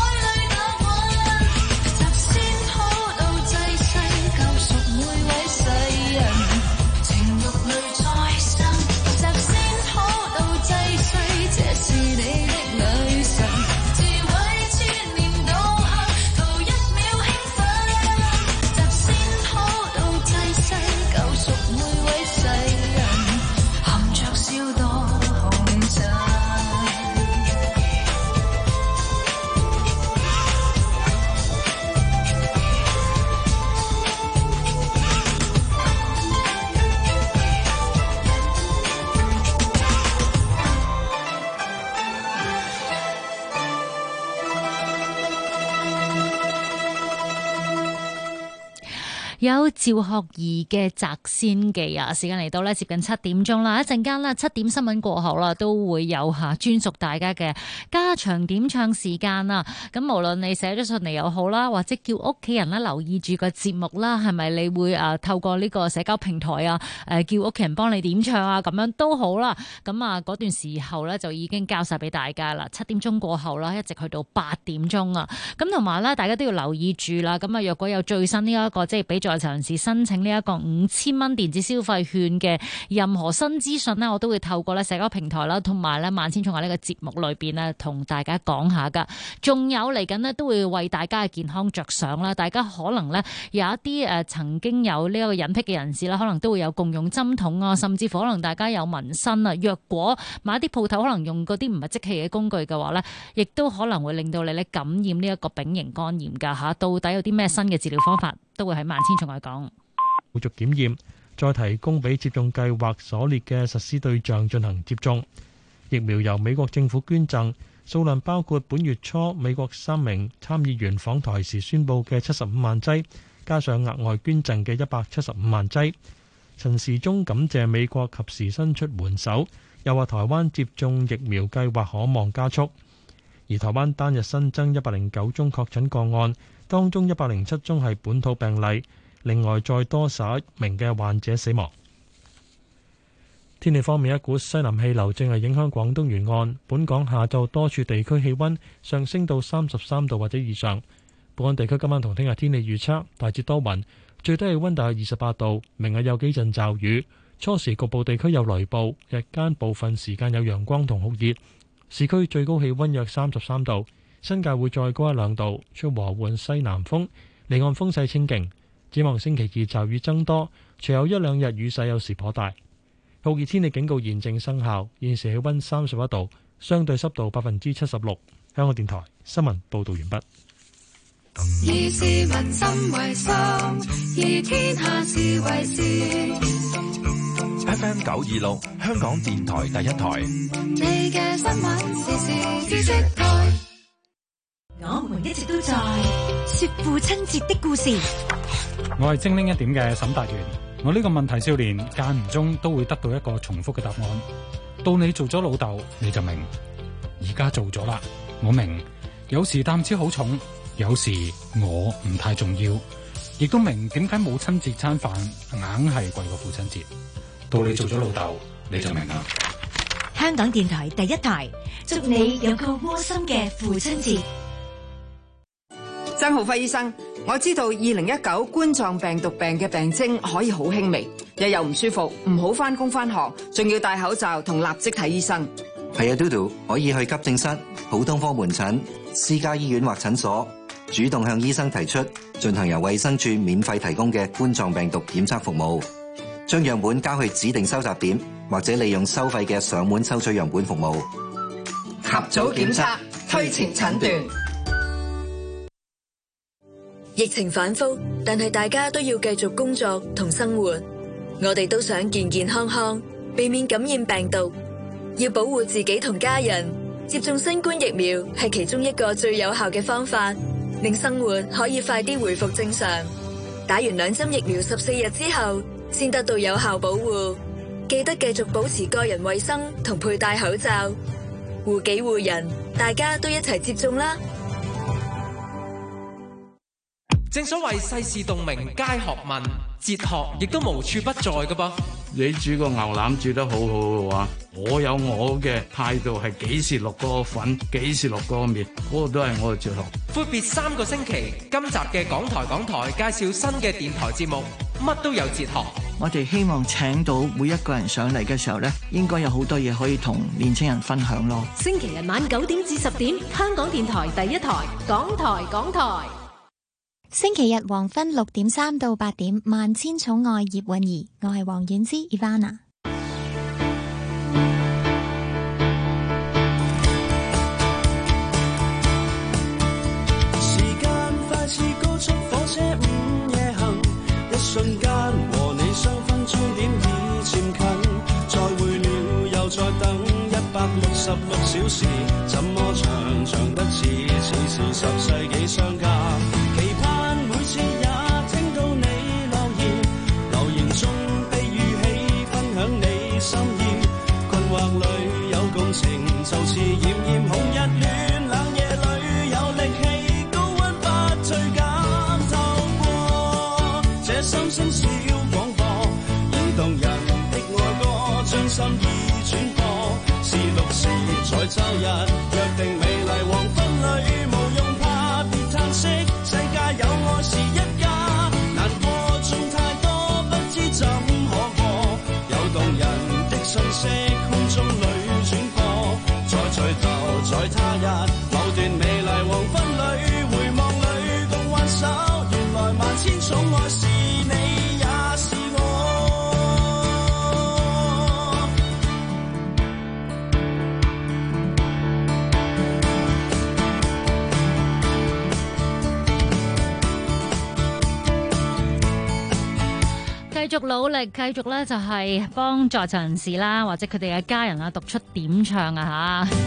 集先好到濟世，救贖每位世有趙學而嘅《擇仙記》啊。時間嚟到呢，接近7點鐘啦，一陣間呢，7點新聞過後啦，都會有專屬大家嘅家長點唱時間啊。咁無論你寫咗信嚟又好啦，或者叫屋企人咧留意住個節目啦，係咪你會透過呢個社交平台啊，叫屋企人幫你點唱啊，咁樣都好啦。咁啊嗰段時候呢，就已經交晒俾大家啦。7點鐘過後啦，一直去到8點鐘啊。咁同埋咧，大家都要留意住啦。咁啊，若果有最新呢一個即係俾在囚人士申請呢一個5000蚊電子消費券嘅任何新資訊呢，我都會透過咧社交平台啦，同埋咧萬千寵愛呢個節目裏邊呢，同大家講下噶。仲有嚟緊呢，都會為大家嘅健康着想啦。大家可能呢，有一啲曾經有呢一個隱癖嘅人士啦，可能都會有共用針筒啊，甚至乎可能大家有紋身啊。若果買啲鋪頭可能用嗰啲唔係即棄嘅工具嘅話呢，亦都可能會令到你咧感染呢一個丙型肝炎噶吓。到底有啲咩新嘅治療方法，都會喺萬千寵愛講。 繼續檢驗，再提供俾接種計劃所列嘅實施對象進行接種。疫苗由美國政府捐贈，數量包括本月初美國3名參議員訪台時宣布嘅75萬劑，加上額外捐贈嘅175萬劑。陳時中感謝美國及時伸出援手，又話台灣接種疫苗計劃可望加速。而台灣單日新增109宗確診個案，當中107宗係本土病例，另外再多11名嘅患者死亡。天氣方面，一股西南氣流正係影響廣東沿岸，本港下晝多處地區氣溫上升到33度或者以上。本港地區今晚同聽日天氣預測大致多雲，最低氣溫大約28度，明日有幾陣驟雨，初時局部地區有雷暴，日間部分時間有陽光同酷熱。市區最高氣溫約33度，新界會再高1-2度，吹和緩西南風，離岸風勢清勁。展望星期2驟雨增多，隨後1-2日雨勢有時頗大。酷熱天氣警告現正生效，現時氣溫31度，相對濕度76%。香港電台新聞報道完畢。 以市民心為心，以天下事為事。 FM 926，香港電台第一台。 你嘅新聞時事知識台。 我們一直都在說父親節的故事。 我係精靈一點嘅沈達元。我呢個問題少年間唔中都會得到一個重複嘅答案，到你做咗老豆你就明。而家做咗啦，我明。有時擔子好重，有時我唔太重要，亦都明點解母親節餐飯硬係貴過父親節。到你做咗老豆你就明啦。 香港電台第一台，祝你有個窩心嘅父親節。 曾浩輝醫生，我知道2019冠狀病毒病嘅病徵可以好輕微，日又唔舒服，唔好返工返學，仲要戴口罩同立即睇醫生。 係啊，嘟嘟可以去急症室、普通科門診、私家醫院或診所，主動向醫生提出進行由衛生署免費提供嘅冠狀病毒檢測服務，將樣本交去指定收集點，或者利用收費嘅上門收取樣本服務。 及早檢測，推前診斷。 疫情反覆，但係大家都要繼續工作同生活。我哋都想健健康康，避免感染病毒。要保護自己同家人，接種新冠疫苗係其中一個最有效嘅方法，令生活可以快啲回復正常。打完2針疫苗14日之後，先得到有效保護。記得繼續保持個人衛生同佩戴口罩，護己護人，大家都一齊接種啦！ 正所謂世事洞明皆學問，哲學亦都無處不在㗎噃。 你煮個牛腩煮得好好嘅話，我有我嘅態度，係幾時落嗰個粉，幾時落嗰個麵，嗰個都係我嘅哲學。 闊別3個星期，今集嘅港台介紹新嘅電台節目，乜都有哲學。 我哋希望請到每一個人上嚟嘅時候呢，應該有好多嘢可以同年青人分享咯。 星期日晚9點至10點，香港電台第一台，港台。 星期日黃昏6點3到8點，萬千寵愛葉韻儀，我係黃婉之 Ivana。 時間快似高速火車午夜行，一瞬間和你相分終點已漸近，再會了又再等166小時，怎麼長得似10世紀相隔。期盼每次也聽到你來聲小廣播，以動人的愛歌，將心意轉播。是綠是在周日，約定美麗黃昏裏，無用怕別嘆息，世界有愛是一家。難過中太多，不知怎可過，有動人的訊息，空中裏轉播，在隨頭在他日，某段美麗黃昏裏，回望裏共挽手，原來萬千寵愛是你也是我。 繼續努力，繼續咧就係幫在場人士啦，或者佢哋嘅家人啊讀出點唱啊吓。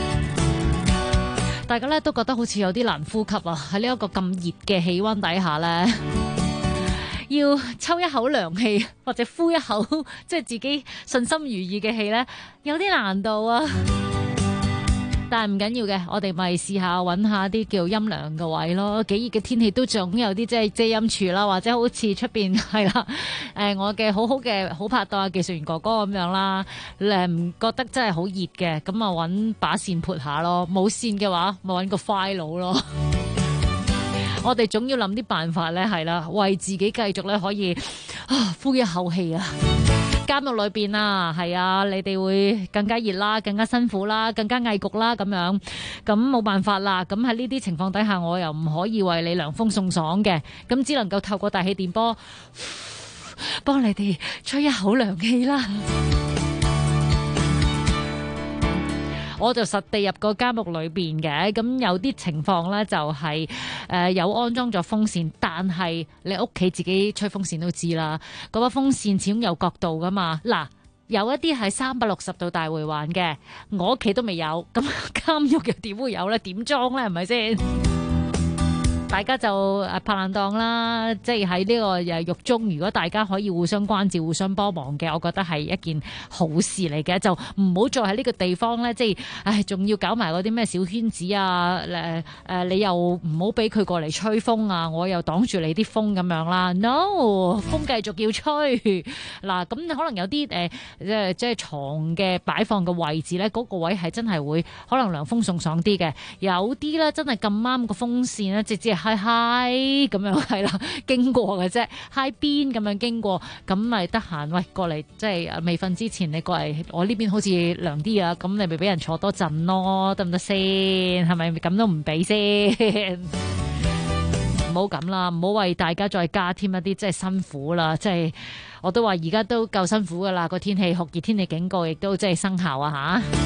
大家咧都覺得好似有啲難呼吸啊！喺呢一個咁熱嘅氣溫底下咧，要抽一口涼氣或者呼一口即係自己順心如意嘅氣咧，有啲難度啊！但係唔緊要嘅，我哋咪試下揾下啲叫陰涼嘅位咯。幾熱嘅天氣都總有啲即係遮陰處啦，或者好似出邊係啦。我嘅好嘅好拍檔技術員哥哥咁樣啦，唔覺得真係好熱嘅，咁啊揾把扇撥下咯。冇扇嘅話，咪揾個 file 咯。我哋總要諗啲辦法咧，係啦，為自己繼續咧可以呼一口氣啊！監獄裏邊啊，係啊，你哋會更加熱啦，更加辛苦啦，更加翳焗啦，咁樣，咁冇辦法啦。咁喺呢啲情況底下，我又唔可以為你涼風送爽嘅，咁只能夠透過大氣電波幫你哋吹一口涼氣啦。我就實地入個監獄裏邊嘅，咁有啲情況呢，就係有安裝咗風扇，但係你屋企自己吹風扇都知啦，嗰把風扇始終有角度噶嘛。嗱，有一啲係360度大回環嘅，我屋企都未有，咁監獄又點會有呢？點裝呢？係咪先？大家就拍爛檔啦，即係喺呢個獄中，如果大家可以互相關照、互相幫忙嘅，我覺得係一件好事嚟嘅。就唔好再喺呢個地方咧，即係仲要搞埋嗰啲咩小圈子啊！你又唔好俾佢過嚟吹風啊，我又擋住你啲風咁樣啦。No， 風繼續要吹嗱。咁可能有啲即係床嘅擺放嘅位置咧，嗰個位係真係會可能涼風送爽啲嘅。有啲咧真係咁啱個風扇咧，直接嗨嗨咁樣係啦，經過嘅啫，嗨邊咁樣經過，咁咪得閒喂過嚟，即係未瞓之前你過嚟，我呢邊好似涼啲啊，咁你咪俾人坐多陣咯，得唔得先？係咪咁都唔俾先？唔好咁啦，唔好為大家再加添一啲即係辛苦啦，即係我都話而家都夠辛苦噶啦，個天氣酷熱天氣警告亦都即係生效啊吓。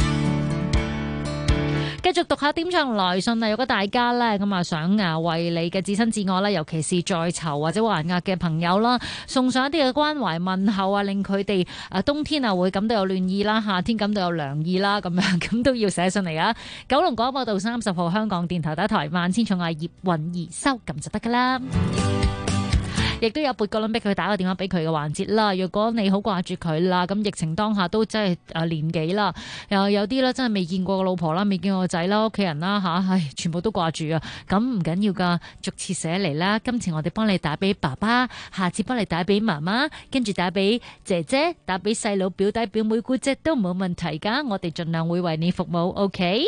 繼續讀下點唱來信啊！如果大家咧咁啊想為你嘅至親至愛啦，尤其是在囚或者還押嘅朋友啦，送上一啲嘅關懷問候啊，令佢哋冬天啊會感到有暖意啦，夏天感到有涼意啦，咁樣咁都要寫信嚟啊！九龍廣播道30號香港電台第一台萬千寵愛葉韻儀收咁就得噶啦。亦都有撥個輪俾佢，打個電話俾佢嘅環節啦。如果你好掛住佢啦，咁疫情當下都真係年幾啦，又有啲咧真係未見過個老婆啦，未見過個仔啦，屋企人啦吓，唉，全部都掛住啊。咁唔緊要噶，逐次寫嚟啦。今次我哋幫你打俾爸爸，下次幫你打俾媽媽，跟住打俾姐姐，打俾細佬、表弟、表妹、姑姐都冇問題噶。我哋盡量會為你服務 ，OK？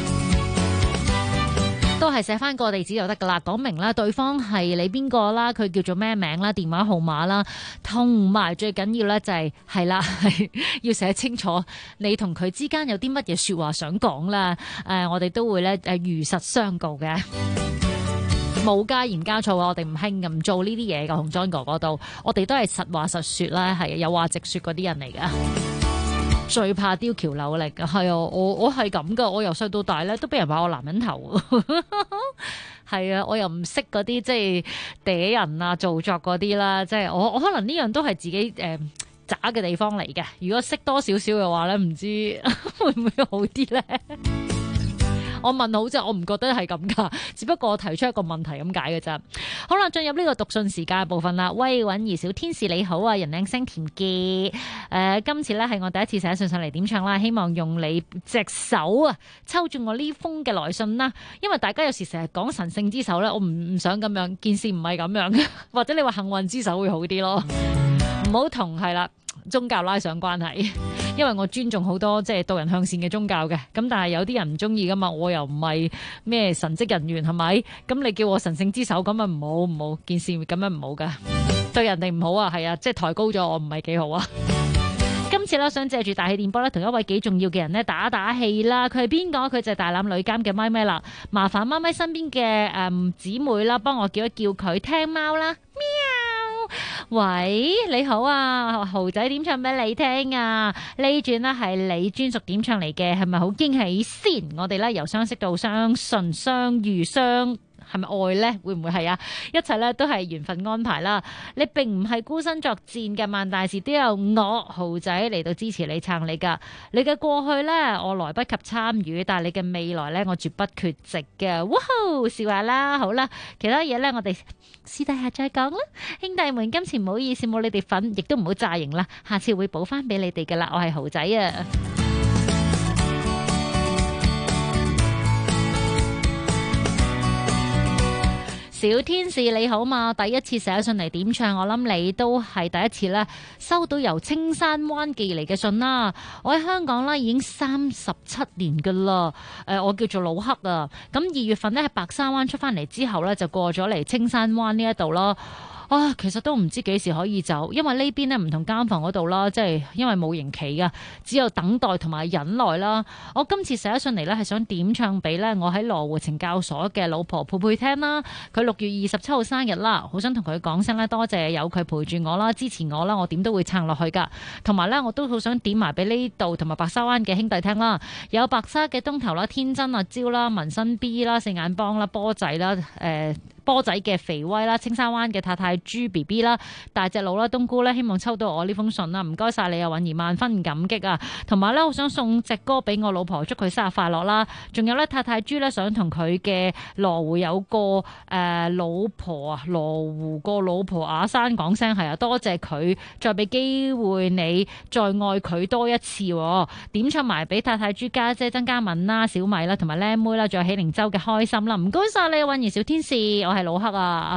都係寫翻個地址就得噶啦，講明啦，對方係你邊個啦，佢叫做咩名啦，電話號碼啦，同埋最緊要咧就係啦，要寫清楚你同佢之間有啲乜嘢說話想講啦。我哋都會咧如實相告嘅，冇加鹽加醋啊！我哋唔興咁做呢啲嘢噶，紅莊哥嗰度，我哋都係實話實說啦，係有話直說嗰啲人嚟噶。最怕刁橋扭力嘅，係啊，我係咁噶，我由細到大咧都俾人話我男人頭，係啊，我又唔識嗰啲即係嗲人啊、做作嗰啲啦，即係我可能呢樣都係自己渣嘅地方嚟嘅。如果識多少少嘅話咧，唔知會唔會好啲咧？ 我問好啫，我唔覺得係咁噶，只不過我提出一個問題咁解嘅咋。好啦，進入呢個讀信時間嘅部分啦。喂，允兒小天使你好啊，人靚聲甜嘅。今次呢係我第一次寫信上嚟點唱啦，希望用你隻手啊抽住我呢封嘅來信啦。因為大家有時成日講神聖之手呢，我唔想咁樣，件事唔係咁樣嘅，或者你話幸運之手會好啲咯，唔好同係啦宗教拉上關係。因為我尊重好多即係導人向善嘅宗教嘅，咁但係有啲人唔中意噶嘛，我又唔係咩神職人員係咪？咁你叫我神聖之手咁啊唔好，件事咁樣唔好噶，對人哋唔好啊，係啊，即係抬高咗我唔係幾好啊。今次咧想借住大氣電波咧，同一位幾重要嘅人咧打氣啦。佢係邊個？佢就係大欖女監嘅咪咪啦。麻煩咪咪身邊嘅姊妹啦，幫我叫一叫佢聽貓啦。喵，喂，你好啊，豪仔點唱俾你聽啊？呢轉呢係你專屬點唱嚟嘅，係咪好驚喜先？我哋咧由相識到相信、相遇、係咪愛呢？會唔會係啊？一切呢都係緣分安排啦。你並唔係孤身作戰嘅，萬大事都有我豪仔嚟到支持你撐你噶。你嘅過去呢，我來不及參與，但係你嘅未來呢，我絕不缺席嘅。哇吼，笑下啦，好啦，其他嘢呢，我哋私底下再講啦。兄弟們，今次唔好意思冇你哋份，亦都唔好詐型啦，下次會補翻俾你哋噶啦。我係豪仔啊。小天使你好嘛，第一次寫信嚟點唱，我諗你都係第一次咧收到由青山灣寄嚟嘅信啦。我喺香港啦已經37年噶啦，我叫做老黑啊。咁2月份咧喺白沙灣出翻嚟之後咧，就過咗嚟青山灣呢一度啦。啊，其實都唔知幾時可以走，因為呢邊呢唔同監房嗰度啦，即係因為冇刑期噶，只有等待同埋忍耐啦。我今次寫信嚟呢，係想點唱俾呢我喺羅湖懲教所嘅老婆佩佩聽啦。佢6月27號生日啦，好想同佢講聲呢，多謝有佢陪住我啦，支持我啦，我點都會撐落去噶。同埋呢，我都好想點埋俾呢度同埋白沙灣嘅兄弟聽啦，有白沙嘅東頭啦、天真阿蕉啦、紋身 B 啦、四眼幫啦、波仔啦、波仔嘅肥威啦、青山灣嘅太太豬 B B 啦、大隻佬啦、冬菇咧，希望抽到我呢封信啦，唔該晒你啊，允兒萬分感激啊！同埋咧，好想送隻歌俾我老婆，祝佢生日快樂啦！仲有咧，太太豬咧想同佢嘅羅湖有個老婆啊，羅湖個老婆阿珊講聲係啊，多謝佢，再俾機會你再愛佢多一次，點唱埋俾太太豬家姐曾嘉敏啦、小米啦同埋靚妹啦，仲有喜靈洲嘅開心啦，唔該晒你啊，允兒小天使。我係老黑啊！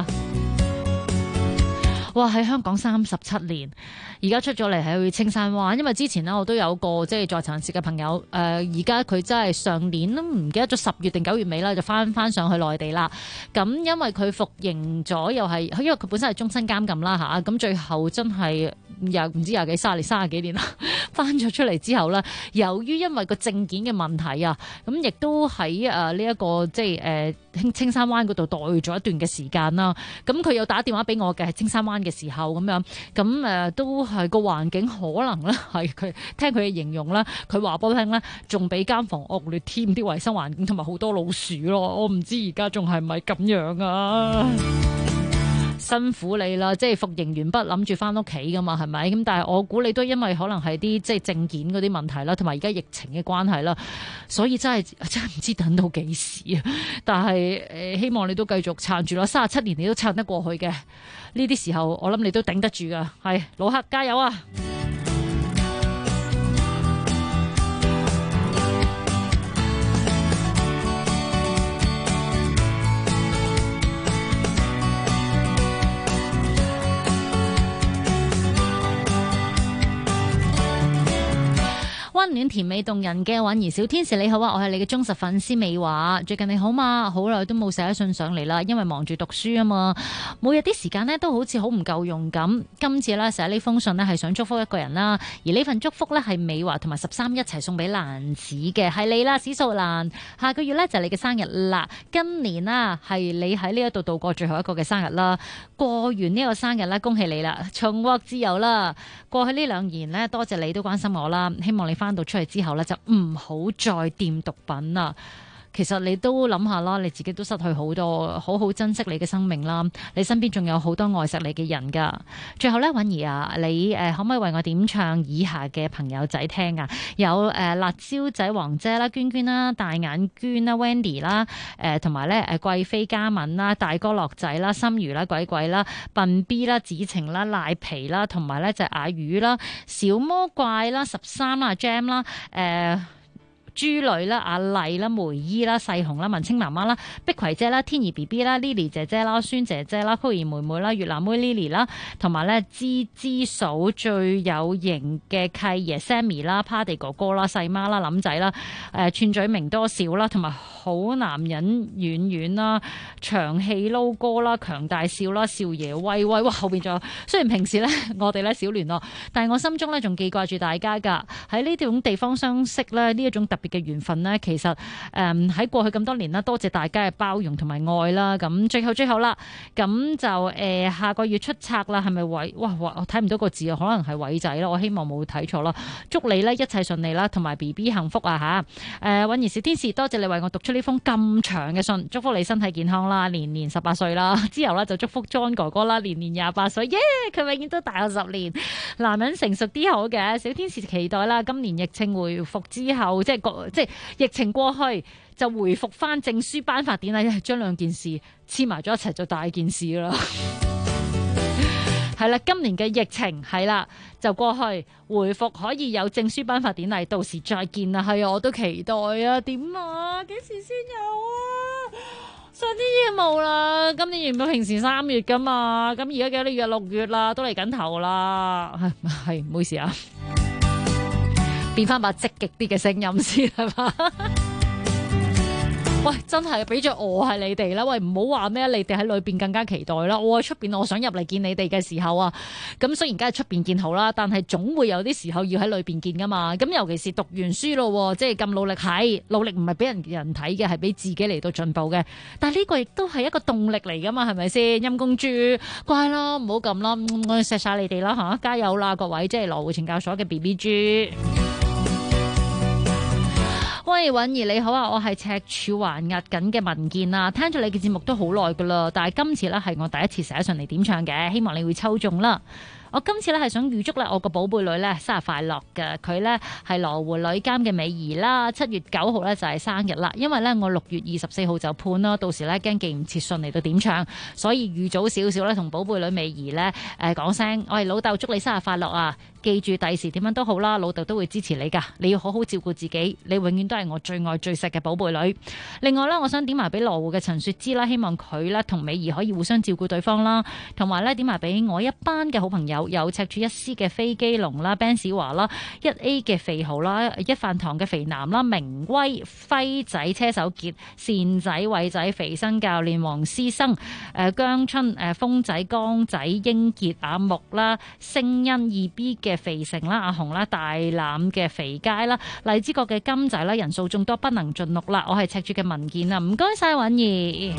哇，喺香港37年，而家出咗嚟係去青山灣，因為之前呢，我都有個即係在囚人士嘅朋友，而家佢真係上年都唔記得咗10月定9月尾啦，就翻上去內地啦。咁因為佢服刑咗，又係因為佢本身係終身監禁啦吓，咁最後真係又唔知廿幾30幾年啦，翻咗出嚟之後呢，由於因為個證件嘅問題啊，咁亦都喺呢一個即係青山灣嗰度待咗一段嘅時間啦。咁佢有打電話俾我嘅，係青山灣嘅時候咁樣，咁都係個環境可能咧係佢聽佢嘅形容啦，佢話俾我聽咧，仲比監房惡劣添，啲衛生環境同埋好多老鼠咯。我唔知而家仲係咪咁樣啊？辛苦你啦，即係服刑完畢諗住翻屋企噶嘛，係咪？咁但係我估你都因為可能係啲即係證件嗰啲問題啦，同埋而家疫情嘅關係啦，所以真係唔知等到幾時啊！但係希望你都繼續撐住啦，37年你都撐得過去嘅，呢啲時候我諗你都頂得住噶，係老黑加油啊！溫暖甜美動人嘅允兒小天使你好啊，我係你嘅忠實粉絲美華，最近你好嘛？好耐都冇寫信上嚟啦，因為忙住讀書啊嘛，每日啲時間呢都好似好唔夠用咁。今次呢寫呢封信呢係想祝福一個人啦，而呢份祝福呢係美華同埋13一齊送俾蘭子嘅，係你啦，史素蘭，下個月呢就係你嘅生日啦，今年啦係你喺呢一度度過最後一個嘅生日啦，過完呢個生日呢，恭喜你啦，重獲自由啦！過去呢2年呢，多謝你都關心我啦，希望你翻到出嚟之後呢，就唔好再掂毒品啦。 其實你都諗下啦，你自己都失去好多，好好珍惜你嘅生命啦。你身邊仲有好多愛錫你嘅人噶。最後咧，允兒啊，你可唔可以為我點唱以下嘅朋友仔聽啊？有辣椒仔王姐啦、娟娟啦、大眼娟啦、Wendy 啦，同埋咧貴妃嘉敏啦、大哥樂仔啦、心如啦、鬼鬼啦、笨 B 啦、子晴啦、賴皮啦，同埋咧就阿魚啦、小魔怪啦、13啦、Jam 啦、朱女啦、阿麗啦、梅姨啦、細紅啦、文清媽媽啦、碧葵姐啦、天兒 B B 啦、Lily 姐姐啦、孫姐姐啦、曲兒妹妹啦、越南妹 Lily 啦，同埋咧芝嫂最有型嘅契爺 Sammy 啦、Party 哥哥啦、細媽啦、林仔啦、串嘴明多少啦，同埋好男人遠遠啦、長氣撈哥啦、強大少啦、少爺威威，哇後邊仲有，雖然平時咧我哋咧少聯絡，但係我心中咧仲記掛住大家㗎。喺呢種地方相識咧，呢一種特別嘅緣分呢，其實喺過去咁多年啦，多謝大家嘅包容同埋愛啦。咁最後啦，咁就下個月出冊啦，係咪偉？哇！我睇唔到個字啊，可能係偉仔啦。我希望冇睇錯啦。祝你呢一切順利啦，同埋 BB 幸福啊嚇！允兒小天使，多謝你為我讀出呢封咁長嘅信，祝福你身體健康啦，年年18歲啦。之後呢，就祝福 John 哥哥啦，年年28歲，耶！佢永遠都大我10年。男人成熟啲好嘅，小天使期待啦。今年疫情回復之後，即係疫情過去就回復翻證書頒發典禮，將兩件事黐埋咗一齊就大件事啦。係啦，今年嘅疫情係啦就過去，回復可以有證書頒發典禮，到時再見啦。係啊，我都期待啊，點啊？幾時先有啊？上年已經冇啦，今年原本平時3月噶嘛，咁而家幾多月？6月啦，都嚟緊頭啦。係唔好意思啊。變翻把積極啲嘅聲音先係嘛？喂，真係俾咗我係你哋啦！喂，唔好話咩，你哋喺裏邊更加期待啦。我喺出邊，我想入嚟見你哋嘅時候啊，咁雖然梗係出邊見好啦，但係總會有啲時候要喺裏邊見噶嘛。咁尤其是讀完書咯，即係咁努力，係努力唔係俾人睇嘅，係俾自己嚟到進步嘅。但係呢個亦都係一個動力嚟噶嘛，係咪先？陰公豬，乖啦，唔好咁啦，我錫晒你哋啦嚇，加油啦各位！即係羅湖懲教所嘅 BB 豬。喂，允兒你好啊，我係赤柱還押緊嘅文健啊，聽咗你嘅節目都好耐噶啦，但係今次呢，係我第一次寫信嚟點唱嘅，希望你會抽中啦。我今次咧係想預祝咧我個寶貝女咧生日快樂嘅，佢咧係羅湖女監嘅美儀啦，7月9號咧就係生日啦。因為咧我6月24號就判啦，到時咧驚寄唔切信嚟到點唱，所以預早少少咧同寶貝女美儀咧講聲，我係老豆祝你生日快樂啊！記住第時點樣都好啦，老豆都會支持你噶，你要好好照顧自己，你永遠都係我最愛最錫嘅寶貝女。另外咧，我想點埋俾羅湖嘅陳雪芝啦，希望佢咧同美儀可以互相照顧對方啦，同埋咧點埋俾我一班嘅好朋友。有赤柱1C嘅飛機龍啦、Ben 小華啦、1A 嘅肥豪啦、一飯堂嘅肥男啦、明威、輝仔、車手傑、善仔、偉仔、肥生教練、黃思生、姜春、風仔、江仔、英傑、阿木啦、星欣2B 嘅肥成啦、阿紅啦、大欖嘅肥佳啦、荔枝角嘅金仔啦，人數眾多不能盡錄啦。我係赤柱嘅文健啊，唔該晒允兒。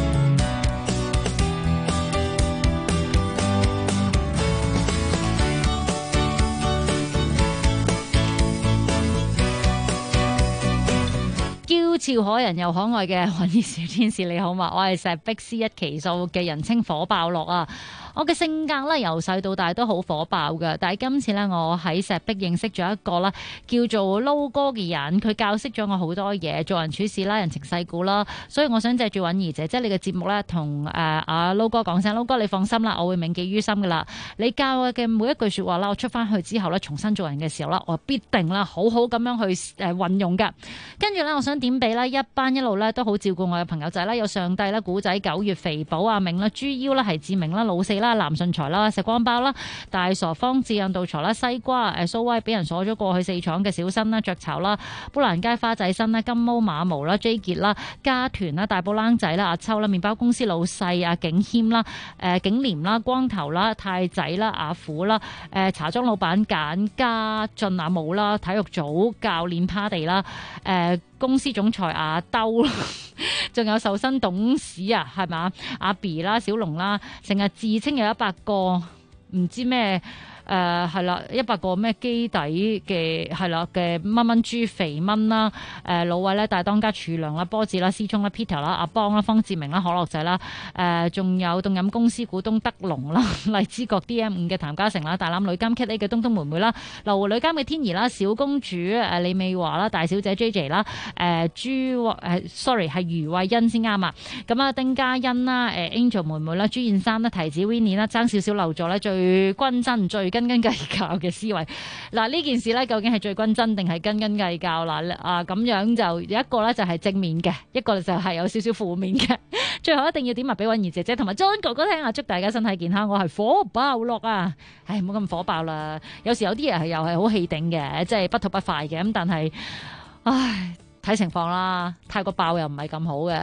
嬌俏可人又可愛嘅允兒小天使你好嘛？我係石壁斯1期數嘅人稱火爆樂啊！我嘅性格咧由細到大都好火爆嘅，但係今次咧我喺石壁認識咗一個啦，叫做撈哥嘅人，佢教識咗我好多嘢，做人處事啦、人情世故啦，所以我想借住允兒姐姐你嘅節目咧，同阿撈哥講聲，撈哥你放心啦，我會銘記於心噶啦。你教我嘅每一句說話啦，我出翻去之後咧，重新做人嘅時候啦，我必定啦好好咁樣去運用噶。跟住咧，我想點俾啦一班一路咧都好照顧我嘅朋友仔啦，有上帝啦、古仔、9月、肥寶、阿明啦、豬腰啦、係志明啦、老四啦、藍順財啦、石光包啦、大傻方志、印度財啦、西瓜、蘇威俾人鎖咗過去4廠嘅小新啦、雀巢啦、砵蘭街花仔新啦、金毛馬毛啦、J 傑啦、家團啦、大埔冷仔啦、阿秋啦、麵包公司老細阿景謙啦、景廉啦、光頭啦、太仔啦、阿虎啦、茶莊老闆簡家俊阿武啦、體育組教練趴地啦、公司總裁阿兜啦，仲有壽新董事啊，係嘛？阿 B 啦、小龍啦，成日自稱有100個唔知咩。係啦，100個咩基底嘅係啦嘅蚊豬肥蚊啦，老偉咧大當家儲糧啦，波子啦，思聰啦 Peter 啦，阿邦啦，方志明啦，可樂仔啦，仲有凍飲公司股東德龍啦，荔枝角 DM5 嘅譚家成啦，大欖女監 Kate A 嘅東東妹妹啦，流湖女監嘅天怡啦，小公主李美華啦，大小姐 JJ 啦，sorry 係余慧欣先啱啊，咁啊丁嘉欣啦，Angel 妹妹啦，朱燕珊啦，提子 Winnie 啦，爭少少漏咗咧，最均真最斤斤計較嘅思維，嗱呢件事咧究竟係最均真定係斤斤計較啦？咁樣就有一個咧就係正面嘅，一個就係有少少負面嘅。最後一定要點埋俾允兒姐姐同埋 John 哥哥聽啊！祝大家身體健康，我係火爆樂啊！唉，唔好咁火爆啦，有時有啲嘢係又係好氣頂嘅，即係不吐不快嘅，咁但係，唉，睇情況啦，太過爆又唔係咁好嘅。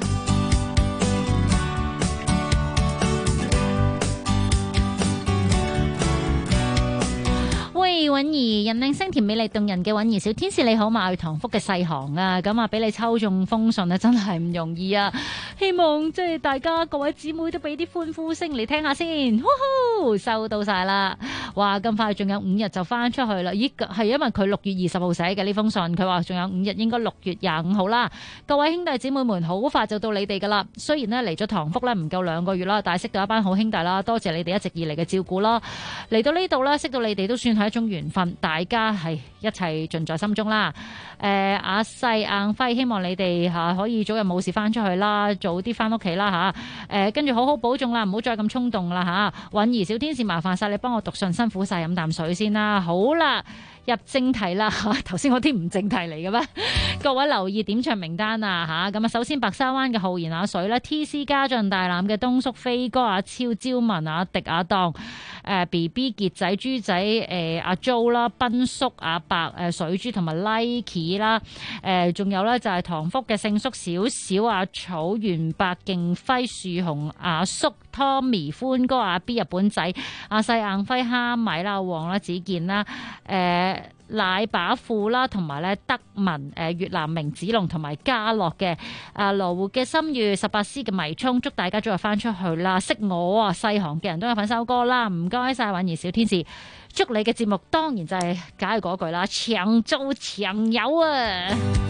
喂，允兒，人靚聲甜美麗動人嘅允兒小天使你好嘛？去唐福嘅細行啊，咁啊俾你抽中封信啊，真係唔容易啊！希望即係大家各位姊妹都俾啲歡呼聲嚟聽下先，呼呼收到晒啦！哇，咁快仲有5日就翻出去啦！咦，係因為佢6月20號寫嘅呢封信，佢話仲有5日，應該6月25號啦。各位兄弟姊妹們，好快就到你哋噶啦！雖然呢嚟咗唐福呢唔夠2個月啦，但係識到一班好兄弟啦，多謝你哋一直以嚟嘅照顧啦。嚟到呢度呢，識到你哋都算係一種緣分，大家係一切盡在心中啦。阿細硬輝，希望你哋可以早日冇事翻出去啦，早啲翻屋企啦吓。跟住好好保重啦，唔好再咁衝動啦吓。允兒小天使，麻煩晒你幫我讀信，辛苦晒，飲啖水先啦。好啦，入正題啦吓，頭先嗰啲唔正題嚟嘅咩？各位留意點唱名單啊吓，咁啊首先白沙灣嘅浩然阿水啦 ，TC 家俊大欖嘅東叔飛哥阿超招文阿迪阿當，BB 傑仔豬仔阿 Jo 啦，賓叔阿白水豬同埋 Nike 啦，仲有咧就係唐福嘅聖叔小小阿草元白勁輝樹紅阿叔 Tommy 歡哥阿 B 日本仔阿細硬輝蝦米啦黃啦子健啦奶把褲啦，同埋咧德文越南明子龍同埋嘉樂嘅羅湖嘅心遇18絲嘅迷衝，祝大家早日翻出去啦！識我啊細行嘅人都有份收歌啦，唔該晒允兒小天使，祝你嘅節目當然就係梗係嗰句啦，長做長有啊！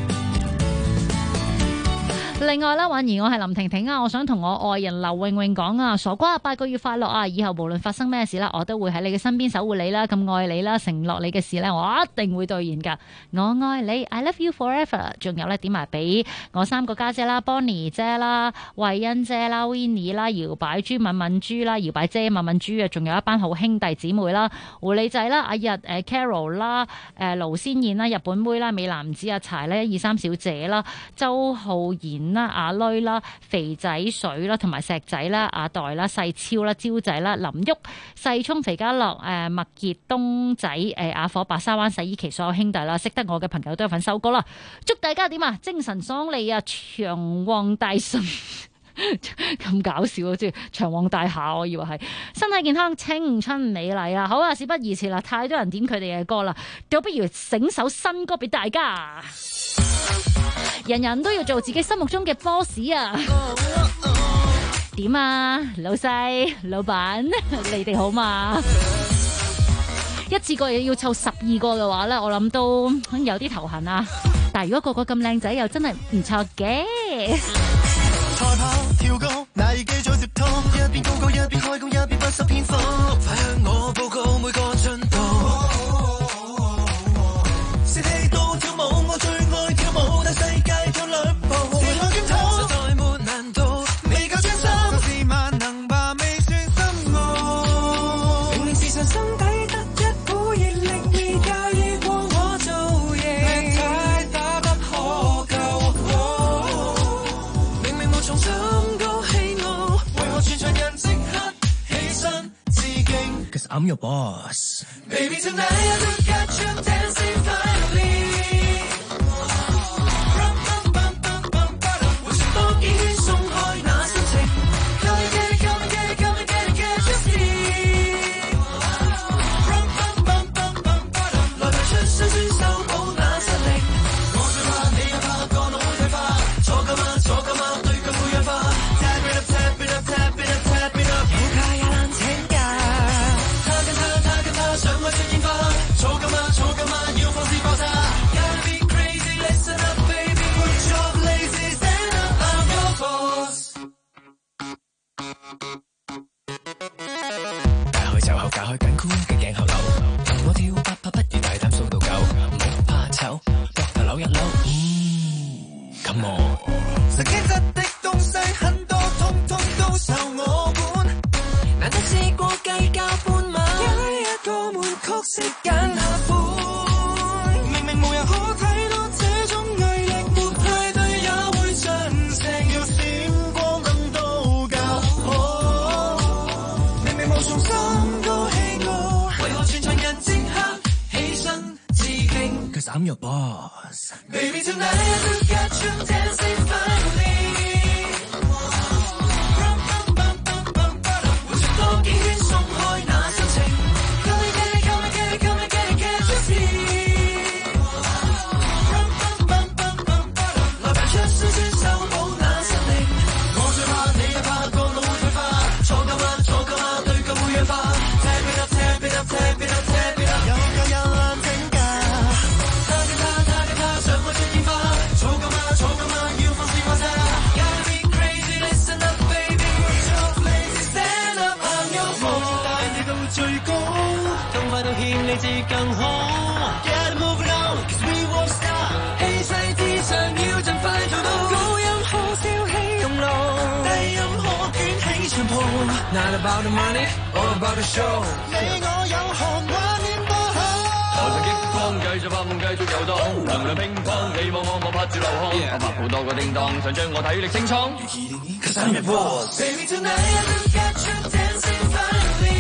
另外啦，允兒我係林婷婷啊，我想同我愛人劉穎穎講啊，傻瓜8個月快樂啊！以後無論發生咩事啦，我都會喺你嘅身邊守護你啦，咁愛你啦，承諾你嘅事呢，我一定會兌現噶。我愛你 ，I love you forever。仲有呢，點埋俾我3個家姐啦 ，Bonnie 姐啦、慧欣姐啦、Winnie 啦、搖擺豬敏敏豬啦、搖擺姐敏敏豬啊，仲有一班好兄弟姊妹啦，狐狸仔啦、阿日Carol 啦、盧先燕啦、日本妹啦、美男子阿柴咧、123小姐啦、周浩然啦、阿女啦、肥仔水啦、同埋石仔啦、阿代啦、細超啦、招仔啦、林旭、細聰、肥家樂、麥傑東仔、阿火、白沙灣洗衣旗所有兄弟啦，識得我嘅朋友都有份收歌啦，祝大家點啊？精神爽利啊，長旺大順。咁搞笑啊！即係長旺大廈，我以為係身體健康、青春美麗啊！好啊，事不宜遲啦，太多人點佢哋嘅歌啦，倒不如整首新歌俾大家。人人都要做自己心目中嘅 boss 啊！點啊，老細、老闆，你哋好嘛？一次過要湊12個嘅話咧，我諗都有啲頭痕啊！但係如果個個咁靚仔，又真係唔錯嘅。 賽跑跳高，那已記咗接通，一邊公告一邊開工，一邊不守篇幅，快向我報告每個進度。士氣到跳舞，我最愛跳舞，但世界跳兩步，時來檢討，實在沒難度，未夠專心，我是萬能吧，未算深奧，明明是上心底得一股熱力，未介意過我做嘢，力太打不可救。重心高氣傲，為何全場人即刻起身致敬 ？Cause I'm your boss. Baby tonight I look at you dancing finally. 回旋多幾圈鬆開那心情 ，Come and get it, come and get it, come and get it, get your feet. 來排出雙雙修補那實力，我最怕你又怕個腦退化，錯㗎嘛錯㗎嘛。Tap it up, tap it up, tap it up, tap it up。有假也難請假， 後流。我跳800不如大膽數到9，唔好怕醜，膊頭扭一扭。Come on， 實機質的東西很多，通通都受我管。難得試過計較半晚，一個悶曲式揀下款。明明無人可睇到這種毅力，沒派對也會盡成，要閃光燈都較好。明明無從心高氣傲，為何全場人即刻起身致敬 Cause I'm your boss Baby tonight I will get you dancing finally。活出多幾圈鬆開那心情 Come and get it, come and get it, come and get it, can't you see？ 來扮出少少手舞那心靈，我最怕你也怕個腦會退化，坐夠嗎？坐夠嗎？對腳會氧化 Tap it up, tap it up, tap it up, tap it up 有夠有眼睛㗎，他跟他想開出煙花，坐夠嗎？坐夠嗎？要放肆話咋 Gotta be crazy, listen up baby Talk lazy, stand up, I'm your boss 帶你到最高，更快到欠你至更好 Get it moving on, cause we won't stop 氣勢之上要盡快做到，高音可燒起熔爐，低音可捲起長袍 Not about the money, all about the show 你我有寒畫面播好， 我就激光繼續發夢繼續遊蕩，能量乒乓你望我拍住流汗，我拍好多個叮當想將我體力清倉 Cause I'm your boss Baby tonight I will get you dancing finally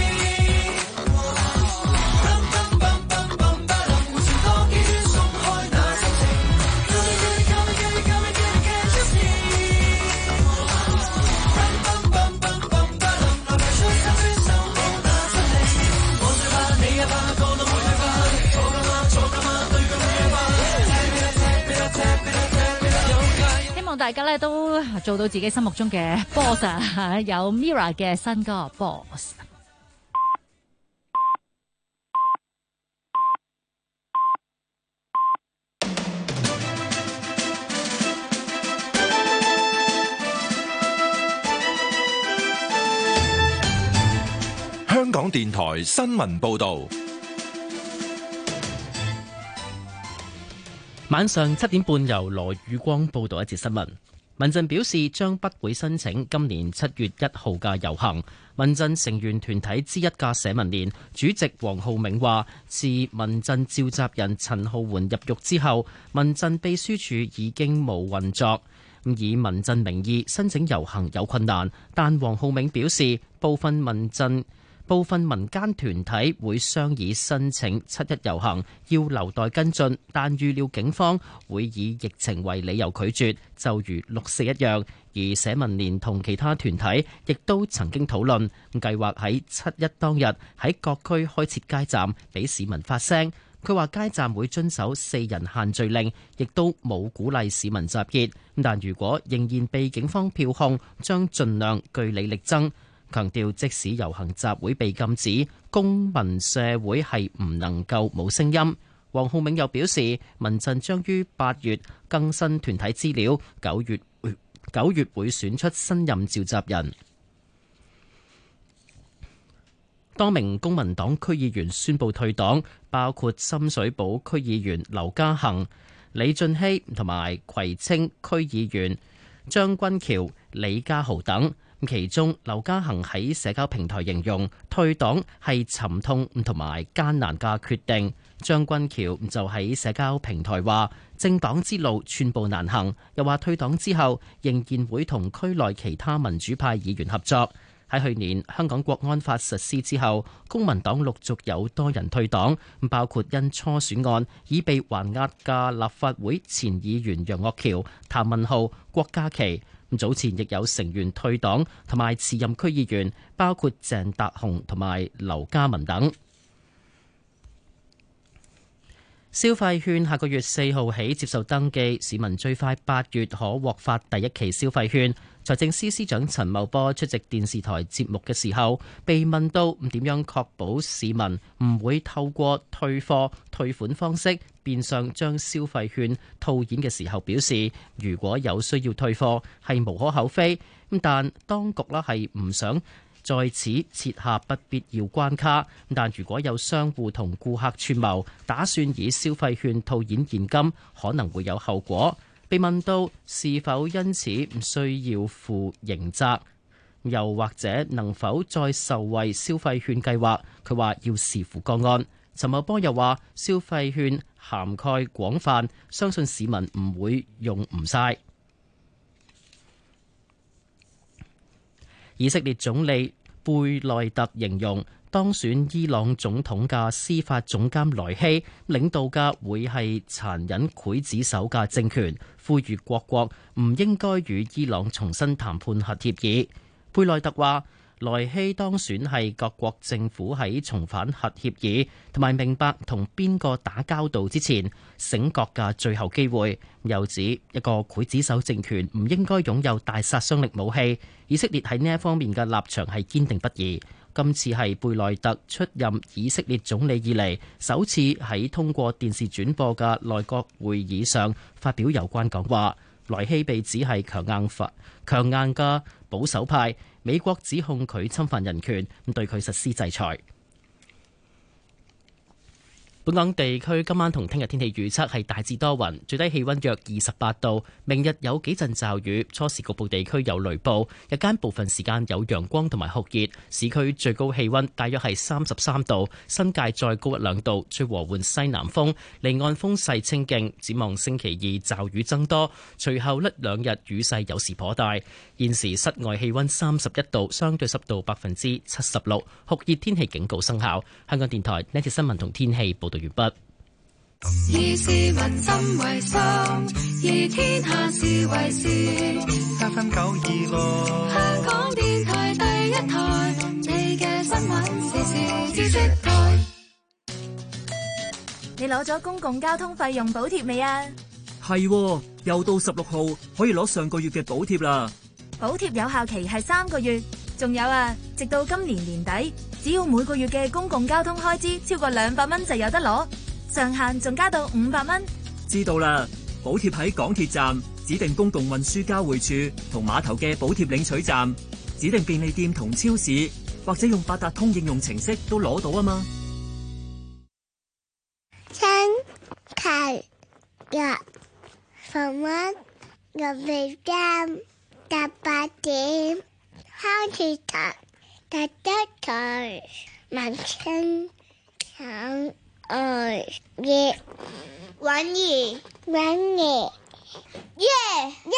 活成多幾圈鬆開那心情 Come and get it, come and get it, come and get it, can't you see？ 來扮出少少手舞那心靈，我最怕你也怕個腦會退化，坐夠嗎？坐夠嗎？對腳會氧化 Tap it up, tap it up, tap it up, tap it up 有界希望大家咧都做到自己心目中嘅 boss 啊！有 Mira 嘅新歌 Boss。 香港電台新聞報導， 晚上7點半由羅宇光報道一節新聞。民陣表示將不會申請今年7月1號嘅遊行。民陣成員團體之一嘅社民連主席黃浩銘話，自民陣召集人陳浩桓入獄之後，民陣秘書處已經冇運作，以民陣名義申請遊行有困難。但黃浩銘表示，部分民間團體會商議申請7·1遊行，要留待跟進，但預料警方會以疫情為理由拒絕，就如6·4一樣。而社民連同其他團體亦都曾經討論，計劃喺7·1當日喺各區開設街站，俾市民發聲。佢話街站會遵守4人限聚令，亦都冇鼓勵市民集結。但如果仍然被警方票控，將盡量據理力爭。強調即使遊行集會被禁止，公民社會係唔能夠冇聲音。黃浩銘又表示，民陣將於8月更新團體資料，9月會選出新任召集人。多名公民黨區議員宣布退黨，包括深水埗區議員劉家恒、李俊熙同埋葵青區議員張君橋、李家豪等。其中劉家恒喺社交平台形容退黨係沉痛同埋艱難嘅決定。張君橋就喺社交平台話政黨之路寸步難行，又話退黨之後仍然會同區內其他民主派議員合作。喺去年香港國安法實施之後，公民黨陸續有多人退黨，包括因初選案已被還押嘅立法會前議員楊岳橋、譚文浩、郭家麒。早前亦有成員退黨同埋辭任區議員，包括鄭達鴻同埋劉家文等。消費券下個月4號起接受登記，市民最快8月可獲發第一期消費券。財政司司長陳茂波出席電視台節目嘅時候，被問到點樣確保市民唔會透過退貨退款方式變相將消費券套現嘅時候，表示如果有需要退貨係無可厚非，但當局係唔想在此設下不必要關卡。但如果有商戶同顧客串謀，打算以消費券套現現金，可能會有後果。被問到是否因此唔需要負刑責，又或者能否再受惠消費券計劃，佢話要視乎個案。陳茂波又話消費券涵蓋廣泛，相信市民唔會用唔晒。以色列總理貝內特形容當選伊朗總統嘅司法總監萊希領導嘅會係殘忍劊子手嘅政權，呼籲各國唔應該與伊朗重新談判核協議。貝內特話萊希當選係各國政府喺重返核協議同埋明白同邊個打交道之前醒覺嘅最後機會。又指一個劊子手政權唔應該擁有大殺傷力武器。以色列喺呢一方面嘅立場係堅定不移。今次係貝內特出任以色列總理以嚟首次喺通過電視轉播嘅內閣會議上發表有關講話。萊希被指係強硬嘅保守派，美國指控佢侵犯人權，對佢實施制裁。本港地區今晚同聽日天氣預測係大致多雲，最低氣溫約28度。明日有幾陣驟雨，初時局部地區有雷暴，日間部分時間有陽光同埋酷熱。市區最高氣溫大約係33度，新界再高1-2度，吹和緩西南風，離岸風勢清勁。展望星期二驟雨增多，隨後1-2日雨勢有時頗大。現時室外氣溫31度，相對濕度76%，酷熱天氣警告生效。香港電台呢節新聞同天氣報道完畢。 以市民心為心，以天下事為事。FM926，香港電台第一台，你嘅新聞時事知識台。 你攞咗公共交通費用補貼未啊？ 係，又到16號可以攞上個月嘅補貼啦。 補貼有效期係3個月，仲有啊，直到今年年底，只要每個月嘅公共交通開支超過200蚊就有得攞，上限仲加到500蚊。 知道啦，補貼喺港鐵站、指定公共運輸交匯處同碼頭嘅補貼領取站、指定便利店同超市，或者用八達通應用程式都攞到啊嘛。 星期日逢晚6時3到8點，香港台第一台民生寵愛葉婉兒耶耶。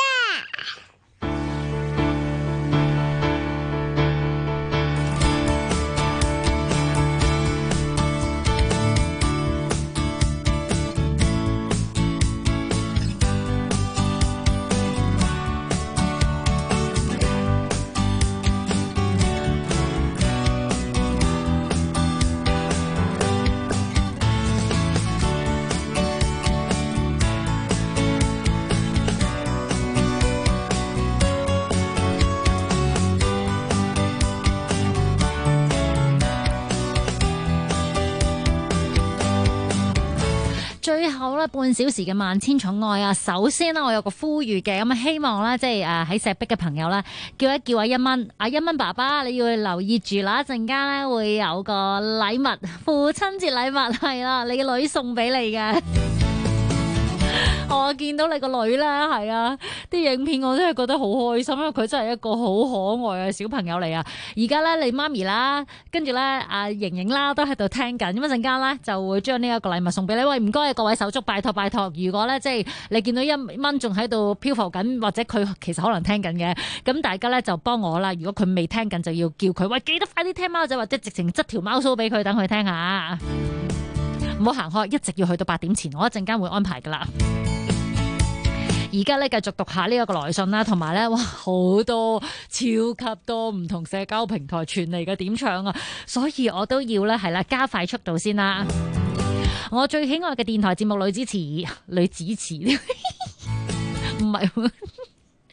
最後咧半小時嘅萬千寵愛啊！首先呢，我有個呼籲嘅，咁啊希望咧即係喺石壁嘅朋友咧，叫一叫阿一蚊，阿一蚊爸爸，你要留意住啦！一陣間咧會有個禮物，父親節禮物係啦，你嘅女送俾你嘅。我見到你個女咧，係啊，啲影片我真係覺得好開心，因為佢真係一個好可愛嘅小朋友嚟啊！而家咧，你媽咪啦，跟住咧，阿瑩瑩啦，都喺度聽緊，咁一陣間咧就會將呢一個禮物送俾你。喂，唔該各位手足，拜託拜託！如果咧即係你見到一蚊仲喺度漂浮緊，或者佢其實可能聽緊嘅，咁大家咧就幫我啦。如果佢未聽緊，就要叫佢喂，記得快啲聽貓仔，或者直情執條貓鬚俾佢，等佢聽下。唔好行開，一直要去到8點前，我一陣間會安排噶啦。而家咧繼續讀下呢一個來信啦，同埋咧哇好多超級多唔同社交平台傳嚟嘅點唱啊，所以我都要咧係啦加快速度先啦。我最喜愛嘅電台節目女主持唔係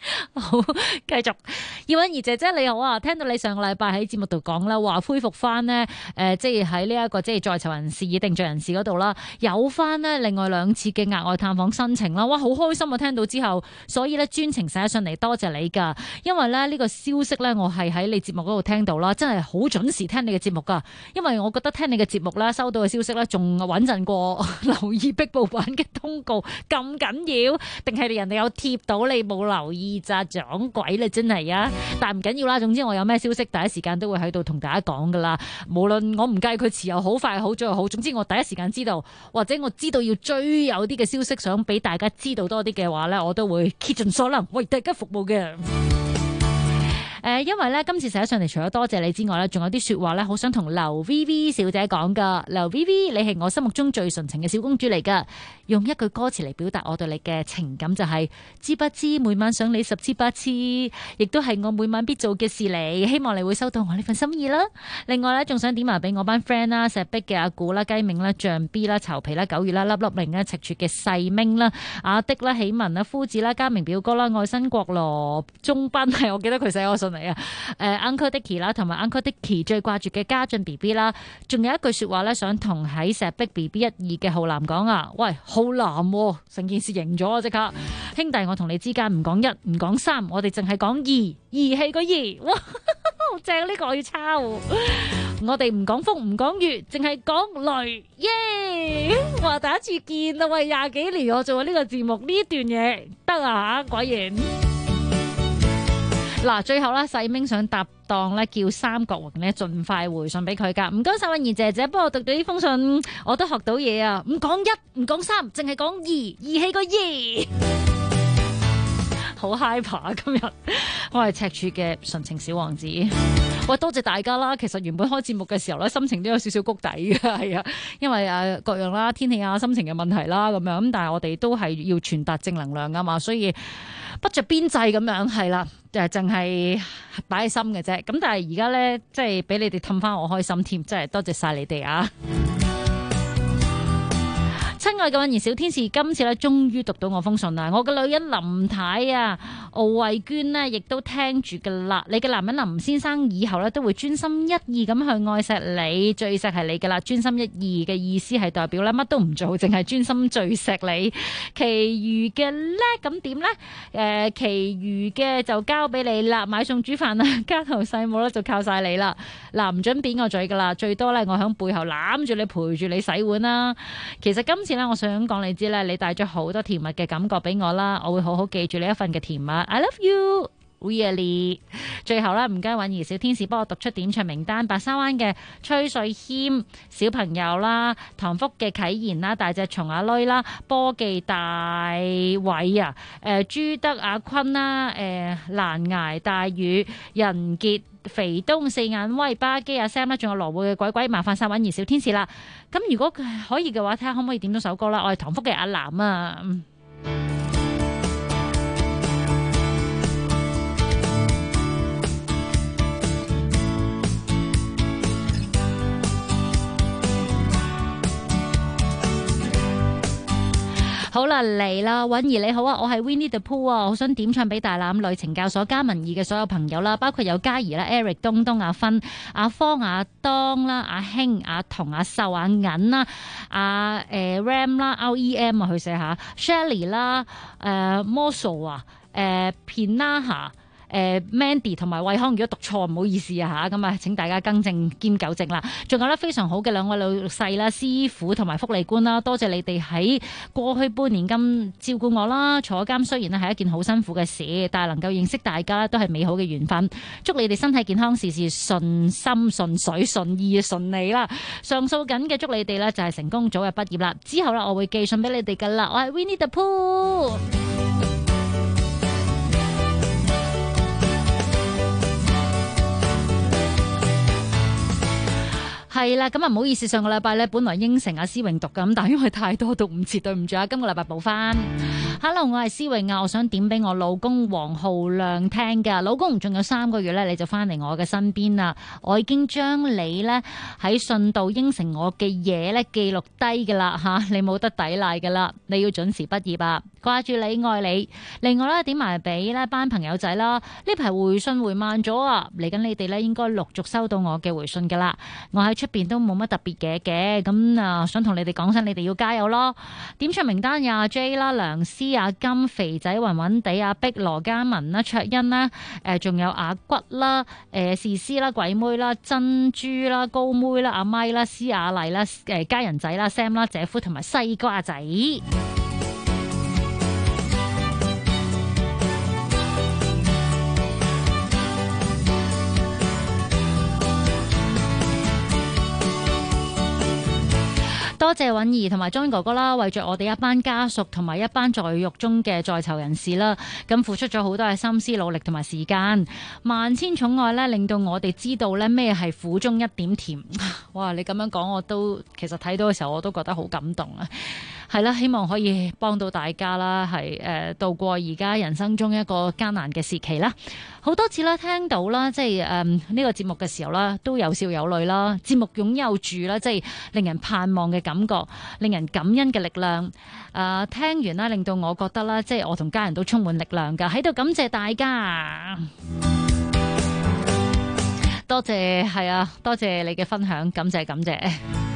好，繼續。葉韻儀姐姐你好啊，聽到你上個禮拜喺節目度講啦，話恢復翻呢，即係喺呢一個即係在囚人士、已定罪人士嗰度啦，有翻呢另外2次嘅額外探訪申請啦，哇，好開心啊！聽到之後，所以呢專程寫上嚟多謝你噶，因為呢個消息呢，我係喺你節目嗰度聽到啦，真係好準時聽你嘅節目噶，因為我覺得聽你嘅節目呢，收到嘅消息呢，仲穩陣過留意壁報版嘅通告咁緊要，定係人哋有貼到你冇留意咋，撞鬼啦真係啊！但係唔緊要啦，總之我有咩消息第一時間都會喺度同大家講噶啦。無論我唔計佢遲又好快又好早又好，總之我第一時間知道，或者我知道要追有啲嘅消息，想俾大家知道多啲嘅話呢，我都會竭盡所能為大家服務嘅。因為咧今次寫上嚟，除咗多謝你之外咧，仲有啲說話咧，好想同劉 VV 小姐講噶。劉 VV，你係我心目中最純情嘅小公主嚟噶。用一句歌詞嚟表達我對你嘅情感就係、知不知每晚想你10次8次，亦都係我每晚必做嘅事嚟。希望你會收到我呢份心意啦。另外咧，仲想點埋俾我班 friend 啦，石壁嘅阿古啦、雞銘啦、象 B 啦、巢皮啦、9月啦、粒粒零啦、赤柱嘅細明啦、阿的啦、喜文啦、夫子啦、嘉明表哥啦、愛新國羅、中斌係我記得佢寫我信嚟啊。Uncle Dicky 啦，同埋 Uncle Dicky 最掛住嘅家俊 BB 啦，仲有一句說話咧，想同喺石壁 BB12嘅浩南講啊，喂，浩南，成件事贏咗啊！即刻，兄弟，我同你之間唔講1，唔講3，我哋淨係講2，義氣個2，哇，好正，呢個我要抄。我哋唔講風，唔講雨，淨係講雷，耶！哇，第一次見啊，喂，20幾年我做呢個節目，呢段嘢得啊吓，果然。嗱，最後咧，細明想搭檔咧，叫三國榮咧盡快回信俾佢噶。唔該晒韻儀姐姐，幫我讀到呢封信，我都學到嘢啊！唔講1，唔講3，淨係講2，義氣個2。好 hyper 今日，我係赤柱嘅純情小王子。喂，多謝大家啦！其實原本開節目嘅時候咧，心情都有少少谷底嘅，係啊，因為各樣啦，天氣啊、心情嘅問題啦，咁樣咁，但係我哋都係要傳達正能量噶嘛，所以不着邊際咁樣係啦，淨係擺喺心嘅啫。咁但係而家咧，即係俾你哋氹翻我開心添，真係多謝晒你哋啊！親愛嘅韻儀小天使，今次咧終於讀到我封信啦！我嘅女人林太啊，奧慧娟呢亦都聽住噶啦。你嘅男人林先生以後咧都會專心一意咁去愛錫你，最錫係你噶啦。專心一意嘅意思係代表咧乜都唔做，淨係專心最錫你。其餘嘅咧咁點咧？其餘嘅就交俾你啦。買餸煮飯啊，家頭細務咧就靠晒你啦。嗱，唔准扁我嘴噶啦，最多咧我響背後攬住你，陪住你洗碗啦。其實今次我想講你知咧，你帶咗好多甜蜜嘅感覺俾我啦，我會好好記住你一份嘅甜蜜。I love you, really。最後咧，唔該韻儀小天使幫我讀出點唱名單：白沙灣嘅崔瑞謙小朋友啦，唐福嘅啟賢啦，大隻松阿女啦，波記大偉啊，朱德阿坤啦，難捱大雨人傑。肥東四眼威巴基阿 Sam 啦，仲有羅匯嘅鬼鬼，麻煩晒韻儀小天使啦。咁如果可以嘅話，睇下可唔可以點到首歌啦？我係唐福嘅阿南啊。好啦，嚟啦，韻儀你好啊，我係 Winnie the Pooh 啊，我想點唱俾大欖女懲教所加文義嘅所有朋友啦，包括有嘉怡啦、Eric、東東、阿芬、阿方、阿當啦、阿興、阿彤、阿秀、阿銀啦、阿Ram 啦、REM 啊，去寫下 Shelly 啦、Mosso 啊、Pinaha。Mandy 同埋惠康，如果讀錯唔好意思啊嚇，咁啊請大家更正兼糾正啦。仲有咧非常好嘅兩位老細啦、師傅同埋福利官啦，多謝你哋喺過去半年咁照顧我啦。坐監雖然咧係一件好辛苦嘅事，但係能夠認識大家都係美好嘅緣分。祝你哋身體健康，事事順心順水順意順利啦。上訴緊嘅祝你哋咧就係成功早日畢業啦。之後咧我會寄信俾你哋噶啦。我係 Winnie the Pooh。係啦，咁啊唔好意思，上個禮拜咧本來應承阿思穎讀咁，但係因為太多讀唔切，對唔住啊，今個禮拜補翻。Hello， 我係思穎啊，我想點俾我老公黃浩亮聽噶。老公仲有3個月咧，你就翻嚟我嘅身邊啦。我已經將你咧喺信度應承我嘅嘢咧記錄低噶啦吓，你冇得抵賴噶啦，你要準時畢業啊。 掛住你愛你。另外咧，點埋俾呢班朋友仔啦。呢排回信回慢咗啊，嚟緊你哋咧應該陸續收到我嘅回信噶啦。我喺出邊都冇乜特別嘅，咁啊想同你哋講聲，你哋要加油咯。點唱名單有阿 J 啦、梁思、阿金、肥仔、暈暈地、阿碧、羅嘉文啦、卓欣啦，仲有阿骨啦、士師啦、鬼妹啦、珍珠啦、高妹啦、阿咪啦、施雅麗啦、家人仔啦、Sam 啦、姐夫同埋西瓜仔。多謝允兒同埋 John 哥哥啦，為着我哋一班家屬同埋一班在獄中嘅在囚人士啦，咁付出咗好多嘅心思、努力同埋時間。萬千寵愛咧，令到我哋知道咧咩係苦中一點甜。哇！你咁樣講，我都其實睇到嘅時候，我都覺得好感動啊！係啦，希望可以幫到大家啦，係度過而家人生中一個艱難嘅時期啦。好多次咧聽到啦，即係呢個節目嘅時候啦，都有笑有淚啦。節目擁有住啦，即係令人盼望嘅感覺，令人感恩嘅力量。聽完啦，令到我覺得啦，即係我同家人都充滿力量㗎，喺度感謝大家。多謝，係啊，多謝你嘅分享，感謝感謝。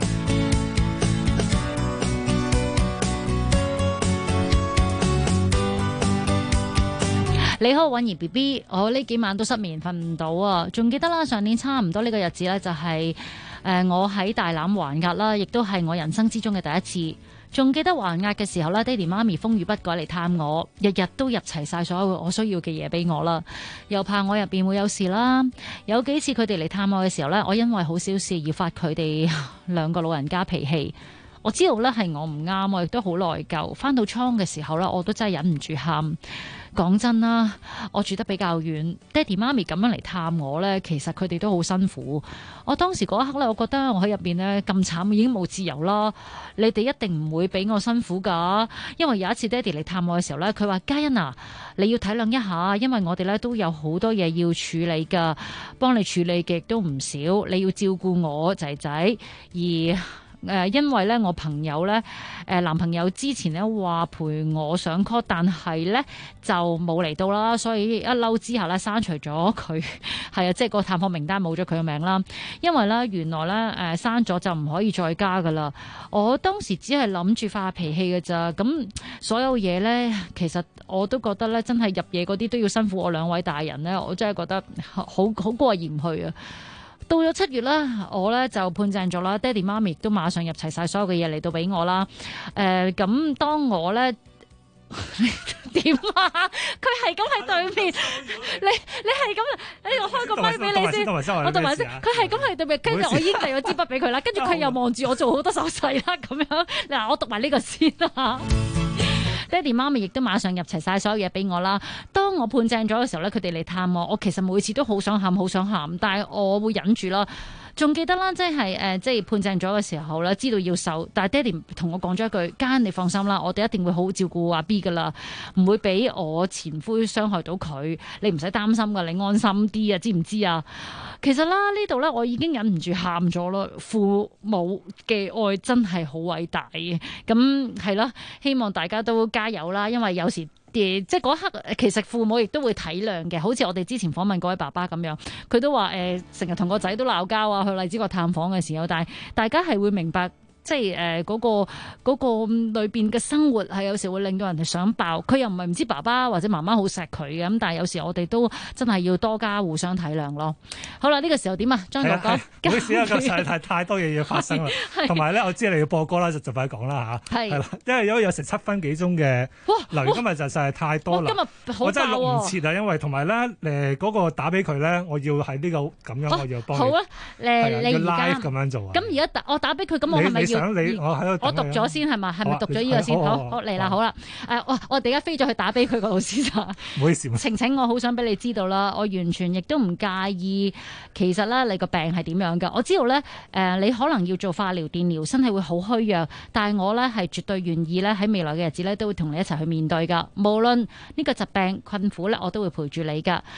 你好，允兒 BB， 我呢幾晚都失眠，瞓唔到啊！仲記得啦，上年差唔多呢個日子呢，就係我喺大欖還押啦，亦都係我人生之中嘅第一次。仲記得還押嘅時候呢，爹哋媽咪風雨不改嚟探我，日日都入齊晒所有我需要嘅嘢俾我啦，又怕我入邊會有事啦。有幾次佢哋嚟探我嘅時候呢，我因為好小事而發佢哋兩個老人家脾氣。我知道呢係我唔啱，我亦都好內疚。返到倉嘅時候呢，我都真係忍唔住喊。講真啦，我住得比較遠，爹哋媽咪咁樣嚟探我呢，其實佢哋都好辛苦。我當時嗰一刻呢，我覺得我喺入邊呢咁慘，已經冇自由啦。你哋一定唔會俾我辛苦㗎，因為有一次爹哋嚟探我嘅時候呢，佢話：嘉欣啊，你要體諒一下，因為我哋呢都有好多嘢要處理㗎，幫你處理嘅亦都唔少，你要照顧我仔仔而。因為咧，我朋友咧，男朋友之前咧話陪我上 call， 但係咧就冇嚟到啦，所以一嬲之下咧刪除咗佢，係啊，即係個探訪名單冇咗佢嘅名啦。因為咧原來咧刪咗就唔可以再加噶啦。我當時只係諗住發脾氣嘅咋，咁所有嘢咧，其實我都覺得咧，真係入夜嗰啲都要辛苦我兩位大人咧，我真係覺得好過意唔去啊！到咗7月啦，我咧就判正咗啦，爹哋媽咪都馬上入齊晒所有嘅嘢嚟到俾我啦。咁當我咧點啊？佢係咁喺對面，你係咁，我開個咪俾你先，我讀埋先。佢係咁喺對面，跟住我已經遞咗支筆俾佢啦，跟住佢又望住我做好多手勢啦，咁樣嗱，我讀埋呢個先啦。爹哋媽咪亦都馬上入齊晒所有嘢俾我啦。當我判正咗嘅時候咧，佢哋嚟探我，我其實每次都好想喊，好想喊，但係我會忍住啦。仲記得啦，即係判正咗嘅時候咧，知道要受，但係爹哋同我講咗一句：嘉欣，你放心啦，我哋一定會好好照顧阿 B 噶啦，唔會俾我前夫傷害到佢，你唔使擔心噶，你安心啲啊，知唔知啊？其實啦，呢度咧我已經忍唔住喊咗咯。父母嘅愛真係好偉大嘅，咁係啦，希望大家都加油啦，因為有時。即係嗰刻，其實父母亦都會體諒嘅，好似我哋之前訪問嗰位爸爸咁樣，佢都話成日同個仔都鬧交啊，去荔枝角探訪嘅時候，但係大家係會明白。即係嗰個裏邊嘅生活係有時會令到人哋想爆，佢又唔係唔知爸爸或者媽媽好錫佢嘅，咁但係有時我哋都真係要多加互相體諒咯。好啦，呢個時候點啊？張哥哥， 唔好意思啊，咁實在太多嘢要發生啦。同埋咧，我知你要播歌啦，就快講啦嚇。係啦，因為有成7分幾鐘嘅留言，今日就實在太多啦。今日好爆喎！我真係錄唔切啊，因為同埋咧嗰個打俾佢咧，我要喺呢個咁樣，我要幫你。好啊，你要 live 咁樣做啊？咁而家我打俾佢，咁我係咪要？我讀咗先係嘛？係咪讀咗呢個先？好嚟啦，好啦。我哋而家飛咗去打俾佢個老師就。唔好意思。晴晴，我好想俾你知道啦，我完全亦都唔介意。其實咧，你個病係點樣㗎？我知道咧，你可能要做化療、電療，身體會好虛弱。但係我咧係絕對願意咧喺未來嘅日子咧，都會同你一齊去面對㗎。無論呢個疾病困苦咧，我都會陪住你㗎。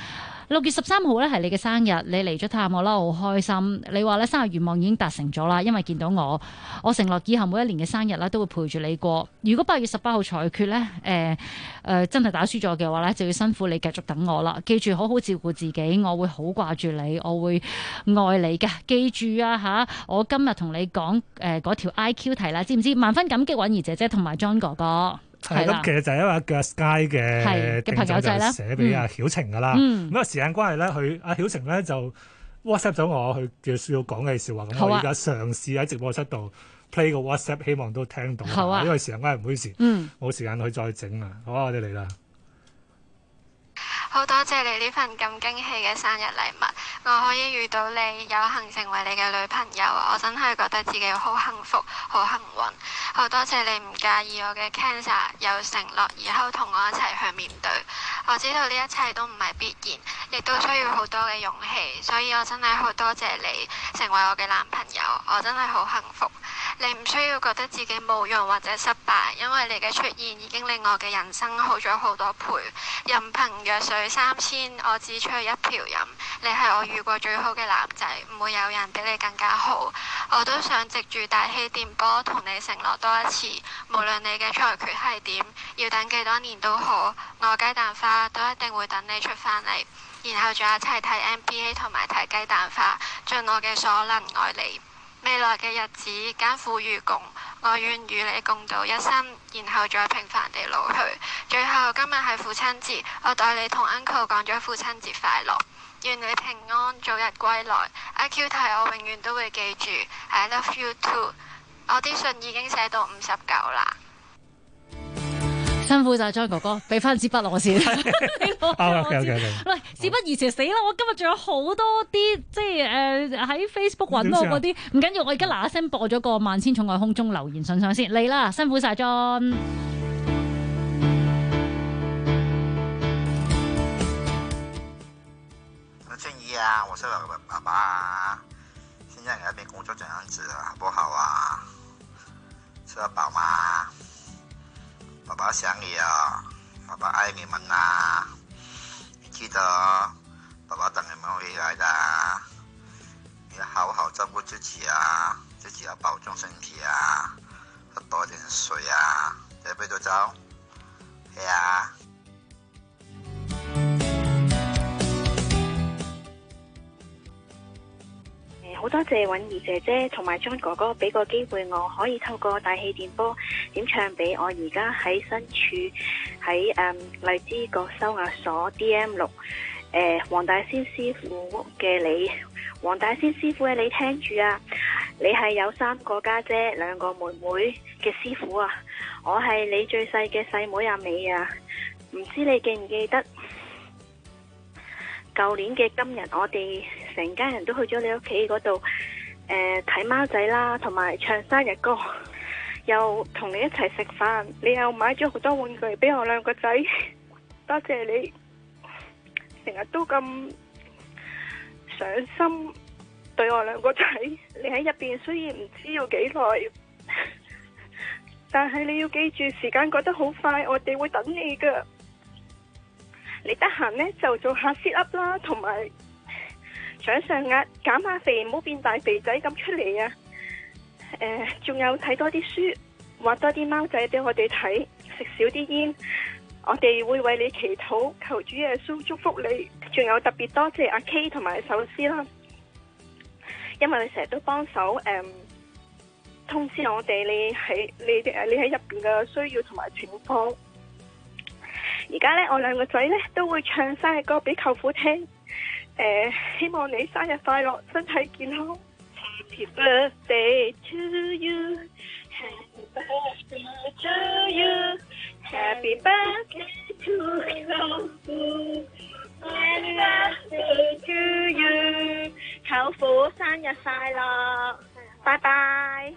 6月13號咧係你嘅生日，你嚟咗探我啦，我好開心。你話咧生日願望已經達成咗啦，因為見到我承諾以後每一年嘅生日咧都會陪住你過。如果8月18號裁決咧真係打輸咗嘅話咧，就要辛苦你繼續等我啦。記住好好照顧自己，我會好掛住你，我會愛你嘅。記住啊吓，我今日同你講嗰條 IQ 題啦，知唔知？萬分感激允兒姐姐同埋 John 哥哥。 係咁，其實就係因為叫 Sky 嘅朋友仔咧寫俾阿曉晴噶啦。咁啊時間關係咧，阿曉晴咧就 WhatsApp 咗我，佢叫要講嘅笑話。咁我而家嘗試喺直播室度 play 個 WhatsApp， 希望都聽到。好啊，因為時間關係唔好意思，冇時間去再整啊。好啊，我哋嚟啦。 好多謝你呢份咁驚喜嘅生日禮物，我可以遇到你，有幸成為你嘅女朋友，我真係覺得自己好幸福，好幸運。好多謝你唔介意我嘅 cancer， 有承諾以後同我一齊去面對。我知道呢一切都唔係必然，亦都需要好多嘅勇氣，所以我真係好多謝你成為我嘅男朋友，我真係好幸福。你唔需要覺得自己冇用或者失敗，因為你嘅出現已經令我嘅人生好咗好多倍。任憑藥水3000，我只取一瓢飲。你係我遇過最好嘅男仔，唔會有人比你更加好。我都想藉住大氣電波同你承諾多一次，無論你嘅裁決係點，要等幾多年都好，我雞蛋花都一定會等你出返嚟，然後仲一齊睇 NBA 同埋睇雞蛋花，盡我嘅所能愛你。未來嘅日子艱苦與共，我願與你共度一生，然後再平凡地老去。最後今日係父親節，我代你同 Uncle 講咗父親節快樂，願你平安早日歸來。IQ 題我永遠都會記住 ，I love you too。我啲信已經寫到59啦。 辛苦晒 John 哥哥，俾翻支筆我先。喂，事不宜遲，死啦！我今日仲有好多啲，即係喺 Facebook 揾我嗰啲，唔緊要，我而家嗱嗱聲播咗個萬千寵愛空中留言信箱先嚟啦，辛苦晒 John。 俊怡啊，我是爸爸啊，現在你那邊工作怎樣子啊？好不好啊？吃得飽嗎？爸爸想你啊，爸爸愛你們啊！你記得爸爸等你們回來的，你要好好照顧自己啊，自己要保重身體啊，喝多點水啊，準備都走，係啊。 好多謝允兒姐姐同埋 John 哥哥俾個機會我可以透過大氣電波點唱俾我而家喺身處喺荔枝角收押所 DM6 黃大仙師傅嘅你，黃大仙師傅嘅你聽住啊！你係有3個家姐2個妹妹嘅師傅啊！我係你最細嘅細妹阿美啊！唔知你記唔記得？舊年嘅今日，我哋成家人都去咗你屋企嗰度，睇貓仔啦，同埋唱生日歌，又同你一齊食飯，你又買咗好多玩具俾我2個仔，多謝你，成日都咁上心對我2個仔。你喺入邊雖然唔知要幾耐，但係你要記住，時間過得好快，我哋會等你噶。你得閒呢就做下 sit up 啦，同埋掌上壓，減下肥，唔好變大肥仔咁出嚟啊！仲有睇多啲書，畫多啲貓仔俾我哋睇，食少啲煙，我哋會為你祈禱，求主耶穌祝福你。仲有特別多謝阿 K 同埋壽司啦，因為你成日都幫手通知我哋你喺入邊嘅需要同埋情況。而家咧，我2個仔咧都會唱生日歌俾舅父聽。希望你生日快樂，身體健康。Happy birthday to you, Happy birthday to you, Happy birthday to you, Happy birthday to you。舅父生日快樂，拜拜。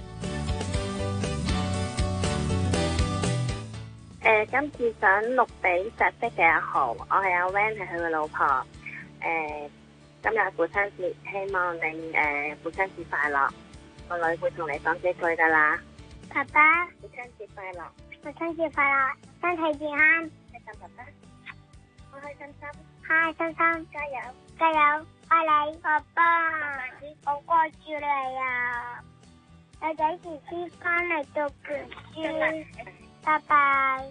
今次想錄俾實識嘅阿豪，我係阿 Van， 係佢嘅老婆。今日係父親節，希望你父親節快樂。個女會同你講幾句噶啦。 爸爸， 父親節快樂！ 父親節快樂，身體健康。 開心爸爸，開心心。 嗨，珊珊，加油，加油，愛你，爸爸，好掛住你啊！我幾時先翻嚟讀卷書？拜拜。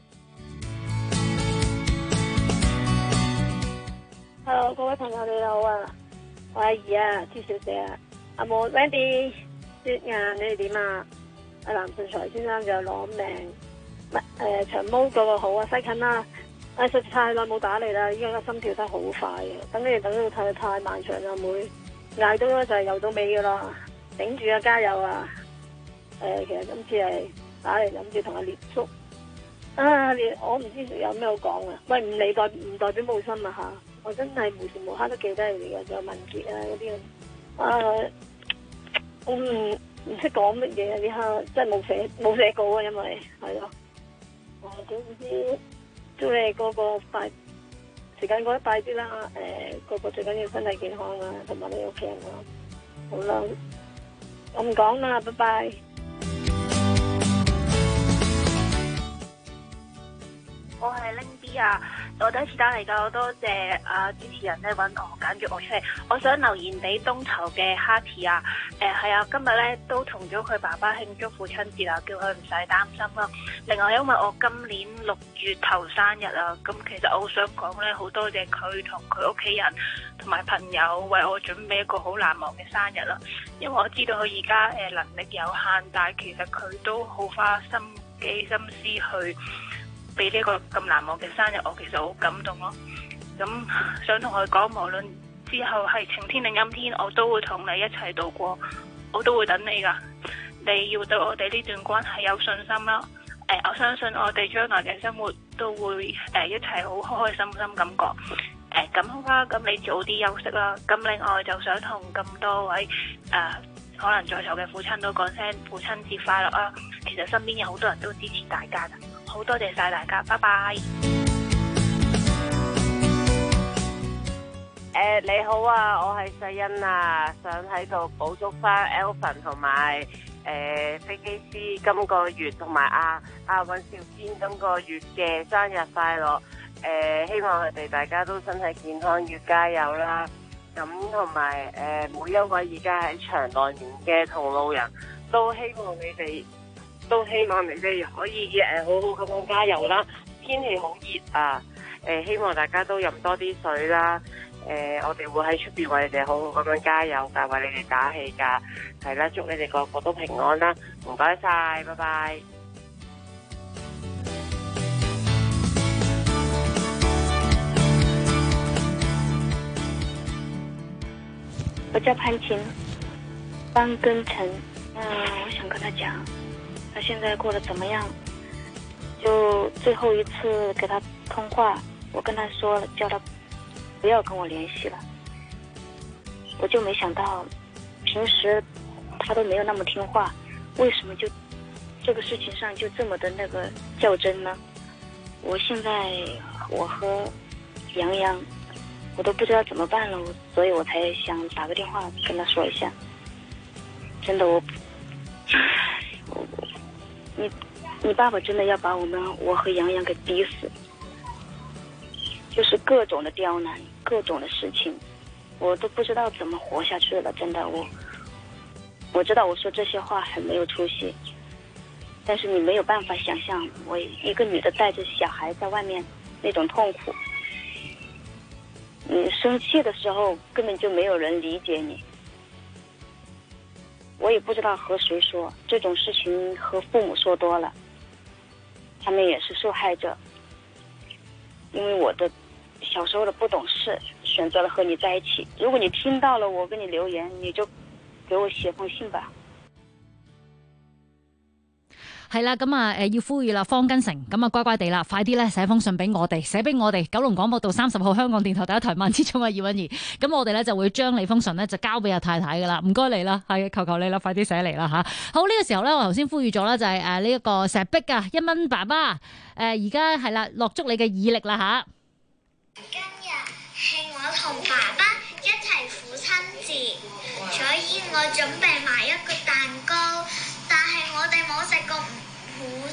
Hello， 各位朋友你好啊，我阿姨啊，朱小姐啊，阿冇 Wendy、雪雁，你哋點啊？阿藍順才先生就攞命，長毛嗰個好啊，西芹啦，實在太耐冇打嚟啦，依家個心跳得好快啊，等你哋等到太漫長啦，妹嗌到咧就係游到尾噶啦，頂住啊，加油啊！其實今次係打嚟諗住同阿列叔啊，我唔知有咩好講啊，喂，唔代表冇心啊吓。我真係無時無刻都記得你嘅，仲有文傑啊嗰啲我唔識講乜嘢啊！呢刻真係冇寫稿啊，因為係咯，總之祝你個時間過得快啲啦，個最緊要身體健康啊，同埋你屋企人啊，好啦，我唔講啦，拜拜。 我係 Ling B 啊，我第一次打嚟㗎，我多謝主持人咧揾我揀咗我出嚟。我想留言俾東頭嘅 Hattie 啊，係啊，今日咧都同咗佢爸爸慶祝父親節啦，叫佢唔使擔心啦。另外因為我今年6月頭生日啊，咁其實我好想講咧，好多謝佢同佢屋企人同埋朋友為我準備一個好難忘嘅生日啦。因為我知道佢而家能力有限，但係其實佢都好花心機心思去俾呢個咁難忘嘅生日，我其實好感動咯。咁想同佢講，無論之後係晴天定陰天，我都會同你一齊度過，我都會等你噶。你要對我哋呢段關係有信心啦。我相信我哋將來嘅生活都會一齊好開心咁過。咁好啦，咁你早啲休息啦。咁另外就想同咁多位可能在座嘅父親都講聲父親節快樂啊！其實身邊有好多人都支持大家噶。好多謝晒大家，拜拜。 你好啊，我係世欣啊，想喺度補祝翻 Alvin 同埋飛機師今個月同埋阿尹兆堅今個月嘅生日快樂。希望佢哋大家都身體健康，要加油啦。咁同埋每一位而家喺場內面嘅同路人都希望你哋可以好好咁樣加油啦！天氣好熱啊，希望大家都飲多啲水啦。我哋會喺出邊為你哋好好咁樣加油㗎，為你哋打氣㗎。係啦，祝你哋個個都平安啦！唔該晒，拜拜。 我叫潘晴，方根成。我想跟他講。他現在過得怎麼樣？就最後一次給他通話，我跟他說了，叫他不要跟我聯繫了。我就沒想到，平時他都沒有那麼聽話，為什麼就這個事情上就這麼的那個較真呢？我現在我和洋洋，我都不知道怎麼辦了，所以我才想打個電話跟他說一下。真的你爸爸真的要把我和洋洋給逼死，就是各種的刁難，各種的事情，我都不知道怎麼活下去了。真的，我知道我說這些話很沒有出息，但是你沒有辦法想象我一個女的帶着小孩在外面那種痛苦。你生氣的時候根本就沒有人理解你，我也不知道和誰說，這種事情和父母說多了，他們也是受害者。因為我的小時候的不懂事，選擇了和你在一起。如果你聽到了我跟你留言，你就給我寫封信吧。 係啦，咁要呼籲啦，方根成，咁乖乖地啦，快啲咧寫封信俾我哋，寫俾我哋九龍廣播道30號香港電台第一台萬千寵愛葉韻儀，咁我哋咧就會將你封信咧就交俾阿太太噶啦，唔該你啦，係求求你啦，快啲寫嚟啦吓。好，呢個時候咧，我頭先呼籲咗啦，就係呢一個石壁啊，1蚊爸爸，而家係啦，落足你嘅耳力啦吓。 今日係我同爸爸一齊父親節，所以我準備買一個蛋糕，但係我哋冇食過父親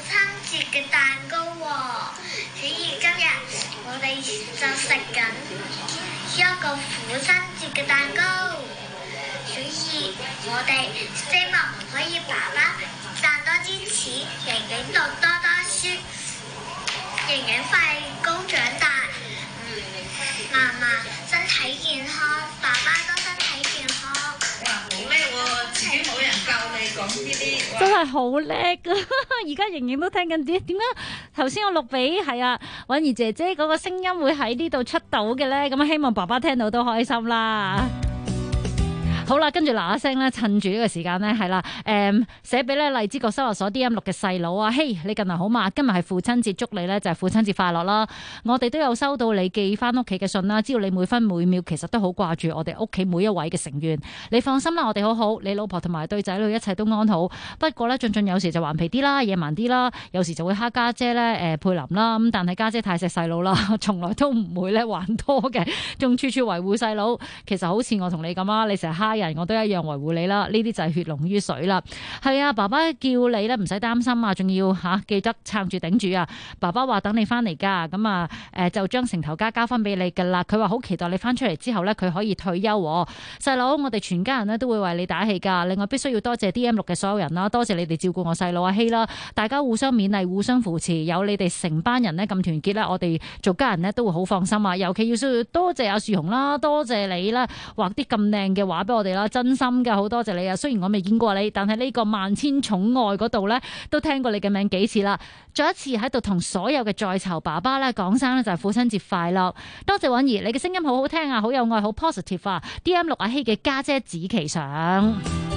節嘅蛋糕喎，所以今日我哋就食緊一個父親節嘅蛋糕，所以我哋希望可以爸爸賺多啲錢，瑩瑩讀多多書，瑩瑩快高長大，嫲嫲身體健康，爸爸都身體健康。哇，好叻喎！自己冇人教你講呢啲， 真係好叻啊！而家瑩瑩都聽緊啲，點解頭先我錄俾係啊允兒姐姐嗰個聲音會喺呢度出到嘅咧？咁希望爸爸聽到都開心啦。好啦，跟住嗱嗱聲咧，趁住呢個時間咧，係啦，寫俾咧荔枝角收留所 DM6嘅細佬啊，嘿，你近嚟好嘛？今日係父親節，祝你咧就係父親節快樂啦！我哋都有收到你寄翻屋企嘅信啦，知道你每分每秒其實都好掛住我哋屋企每一位嘅成員。你放心啦，我哋好好，你老婆同埋對仔女一切都安好。不過咧，俊有時就頑皮啲啦，野蠻啲啦，有時就會蝦家姐咧佩林啦。咁但係家姐太錫細佬啦，從來都唔會咧還多嘅，仲處處維護細佬。其實好似我同你咁啊，你成日蝦人我都一樣維護你啦，呢啲就係血濃於水啦。係啊，爸爸叫你咧唔使擔心啊，仲要記得撐住頂住啊。爸爸話等你翻嚟噶，咁啊就將成頭家交翻俾你噶啦。佢話好期待你翻出嚟之後咧，佢可以退休。細佬，我哋全家人咧都會為你打氣噶。另外必須要多謝 DM6嘅所有人啦，多謝你哋照顧我細佬阿希啦，大家互相勉勵，互相扶持，有你哋成班人咧咁團結咧，我哋做家人咧都會好放心啊。尤其要多謝阿樹紅啦，多謝你啦，畫啲咁靚嘅畫俾我哋啦，真心嘅好多謝你啊！雖然我未見過你，但係呢個萬千寵愛嗰度咧，都聽過你嘅名幾次啦。再一次喺度同所有嘅在囚爸爸咧講聲咧，就係父親節快樂！多謝允兒，你嘅聲音好好聽啊，好有愛，好 positive 啊 ！DM6 阿希嘅家姐子琪上。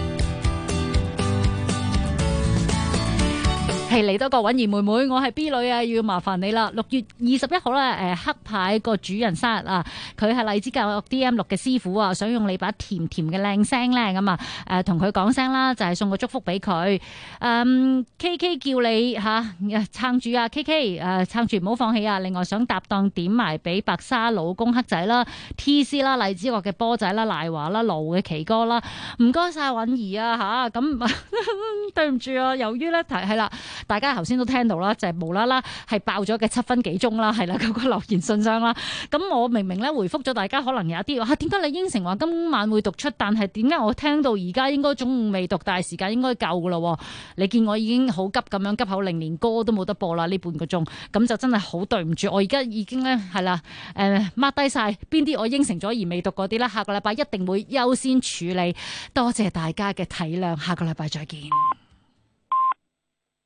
係嚟多個允兒妹妹，我係 B 女啊，要麻煩你啦。6月21號咧，黑牌個主人生日啊，佢係荔枝教育 DM6嘅師傅啊，想用你把甜甜嘅靚聲咧咁啊，同佢講聲啦，就係送個祝福俾佢。KK 叫你撐住啊 KK 撐住唔好放棄啊！另外想搭檔點埋俾白沙老公黑仔啦、TC 啦、荔枝角嘅波仔啦、賴華啦、盧嘅奇哥啦，唔該晒允兒啊咁對唔住啊，由於咧係啦。大家頭先都聽到啦，就係無啦啦係爆咗嘅7分幾鐘啦，係啦嗰個留言信箱啦。咁我明明咧回覆咗大家，可能有一啲話點解你應承話今晚會讀出，但係點解我聽到而家應該總未讀，但係時間應該夠噶咯。你見我已經好急咁樣急口令，連歌都冇得播啦呢半個鐘，咁就真係好對唔住。我而家已經咧係啦，mark 低晒邊啲我應承咗而未讀嗰啲啦，下個禮拜一定會優先處理。多謝大家嘅體諒，下個禮拜再見。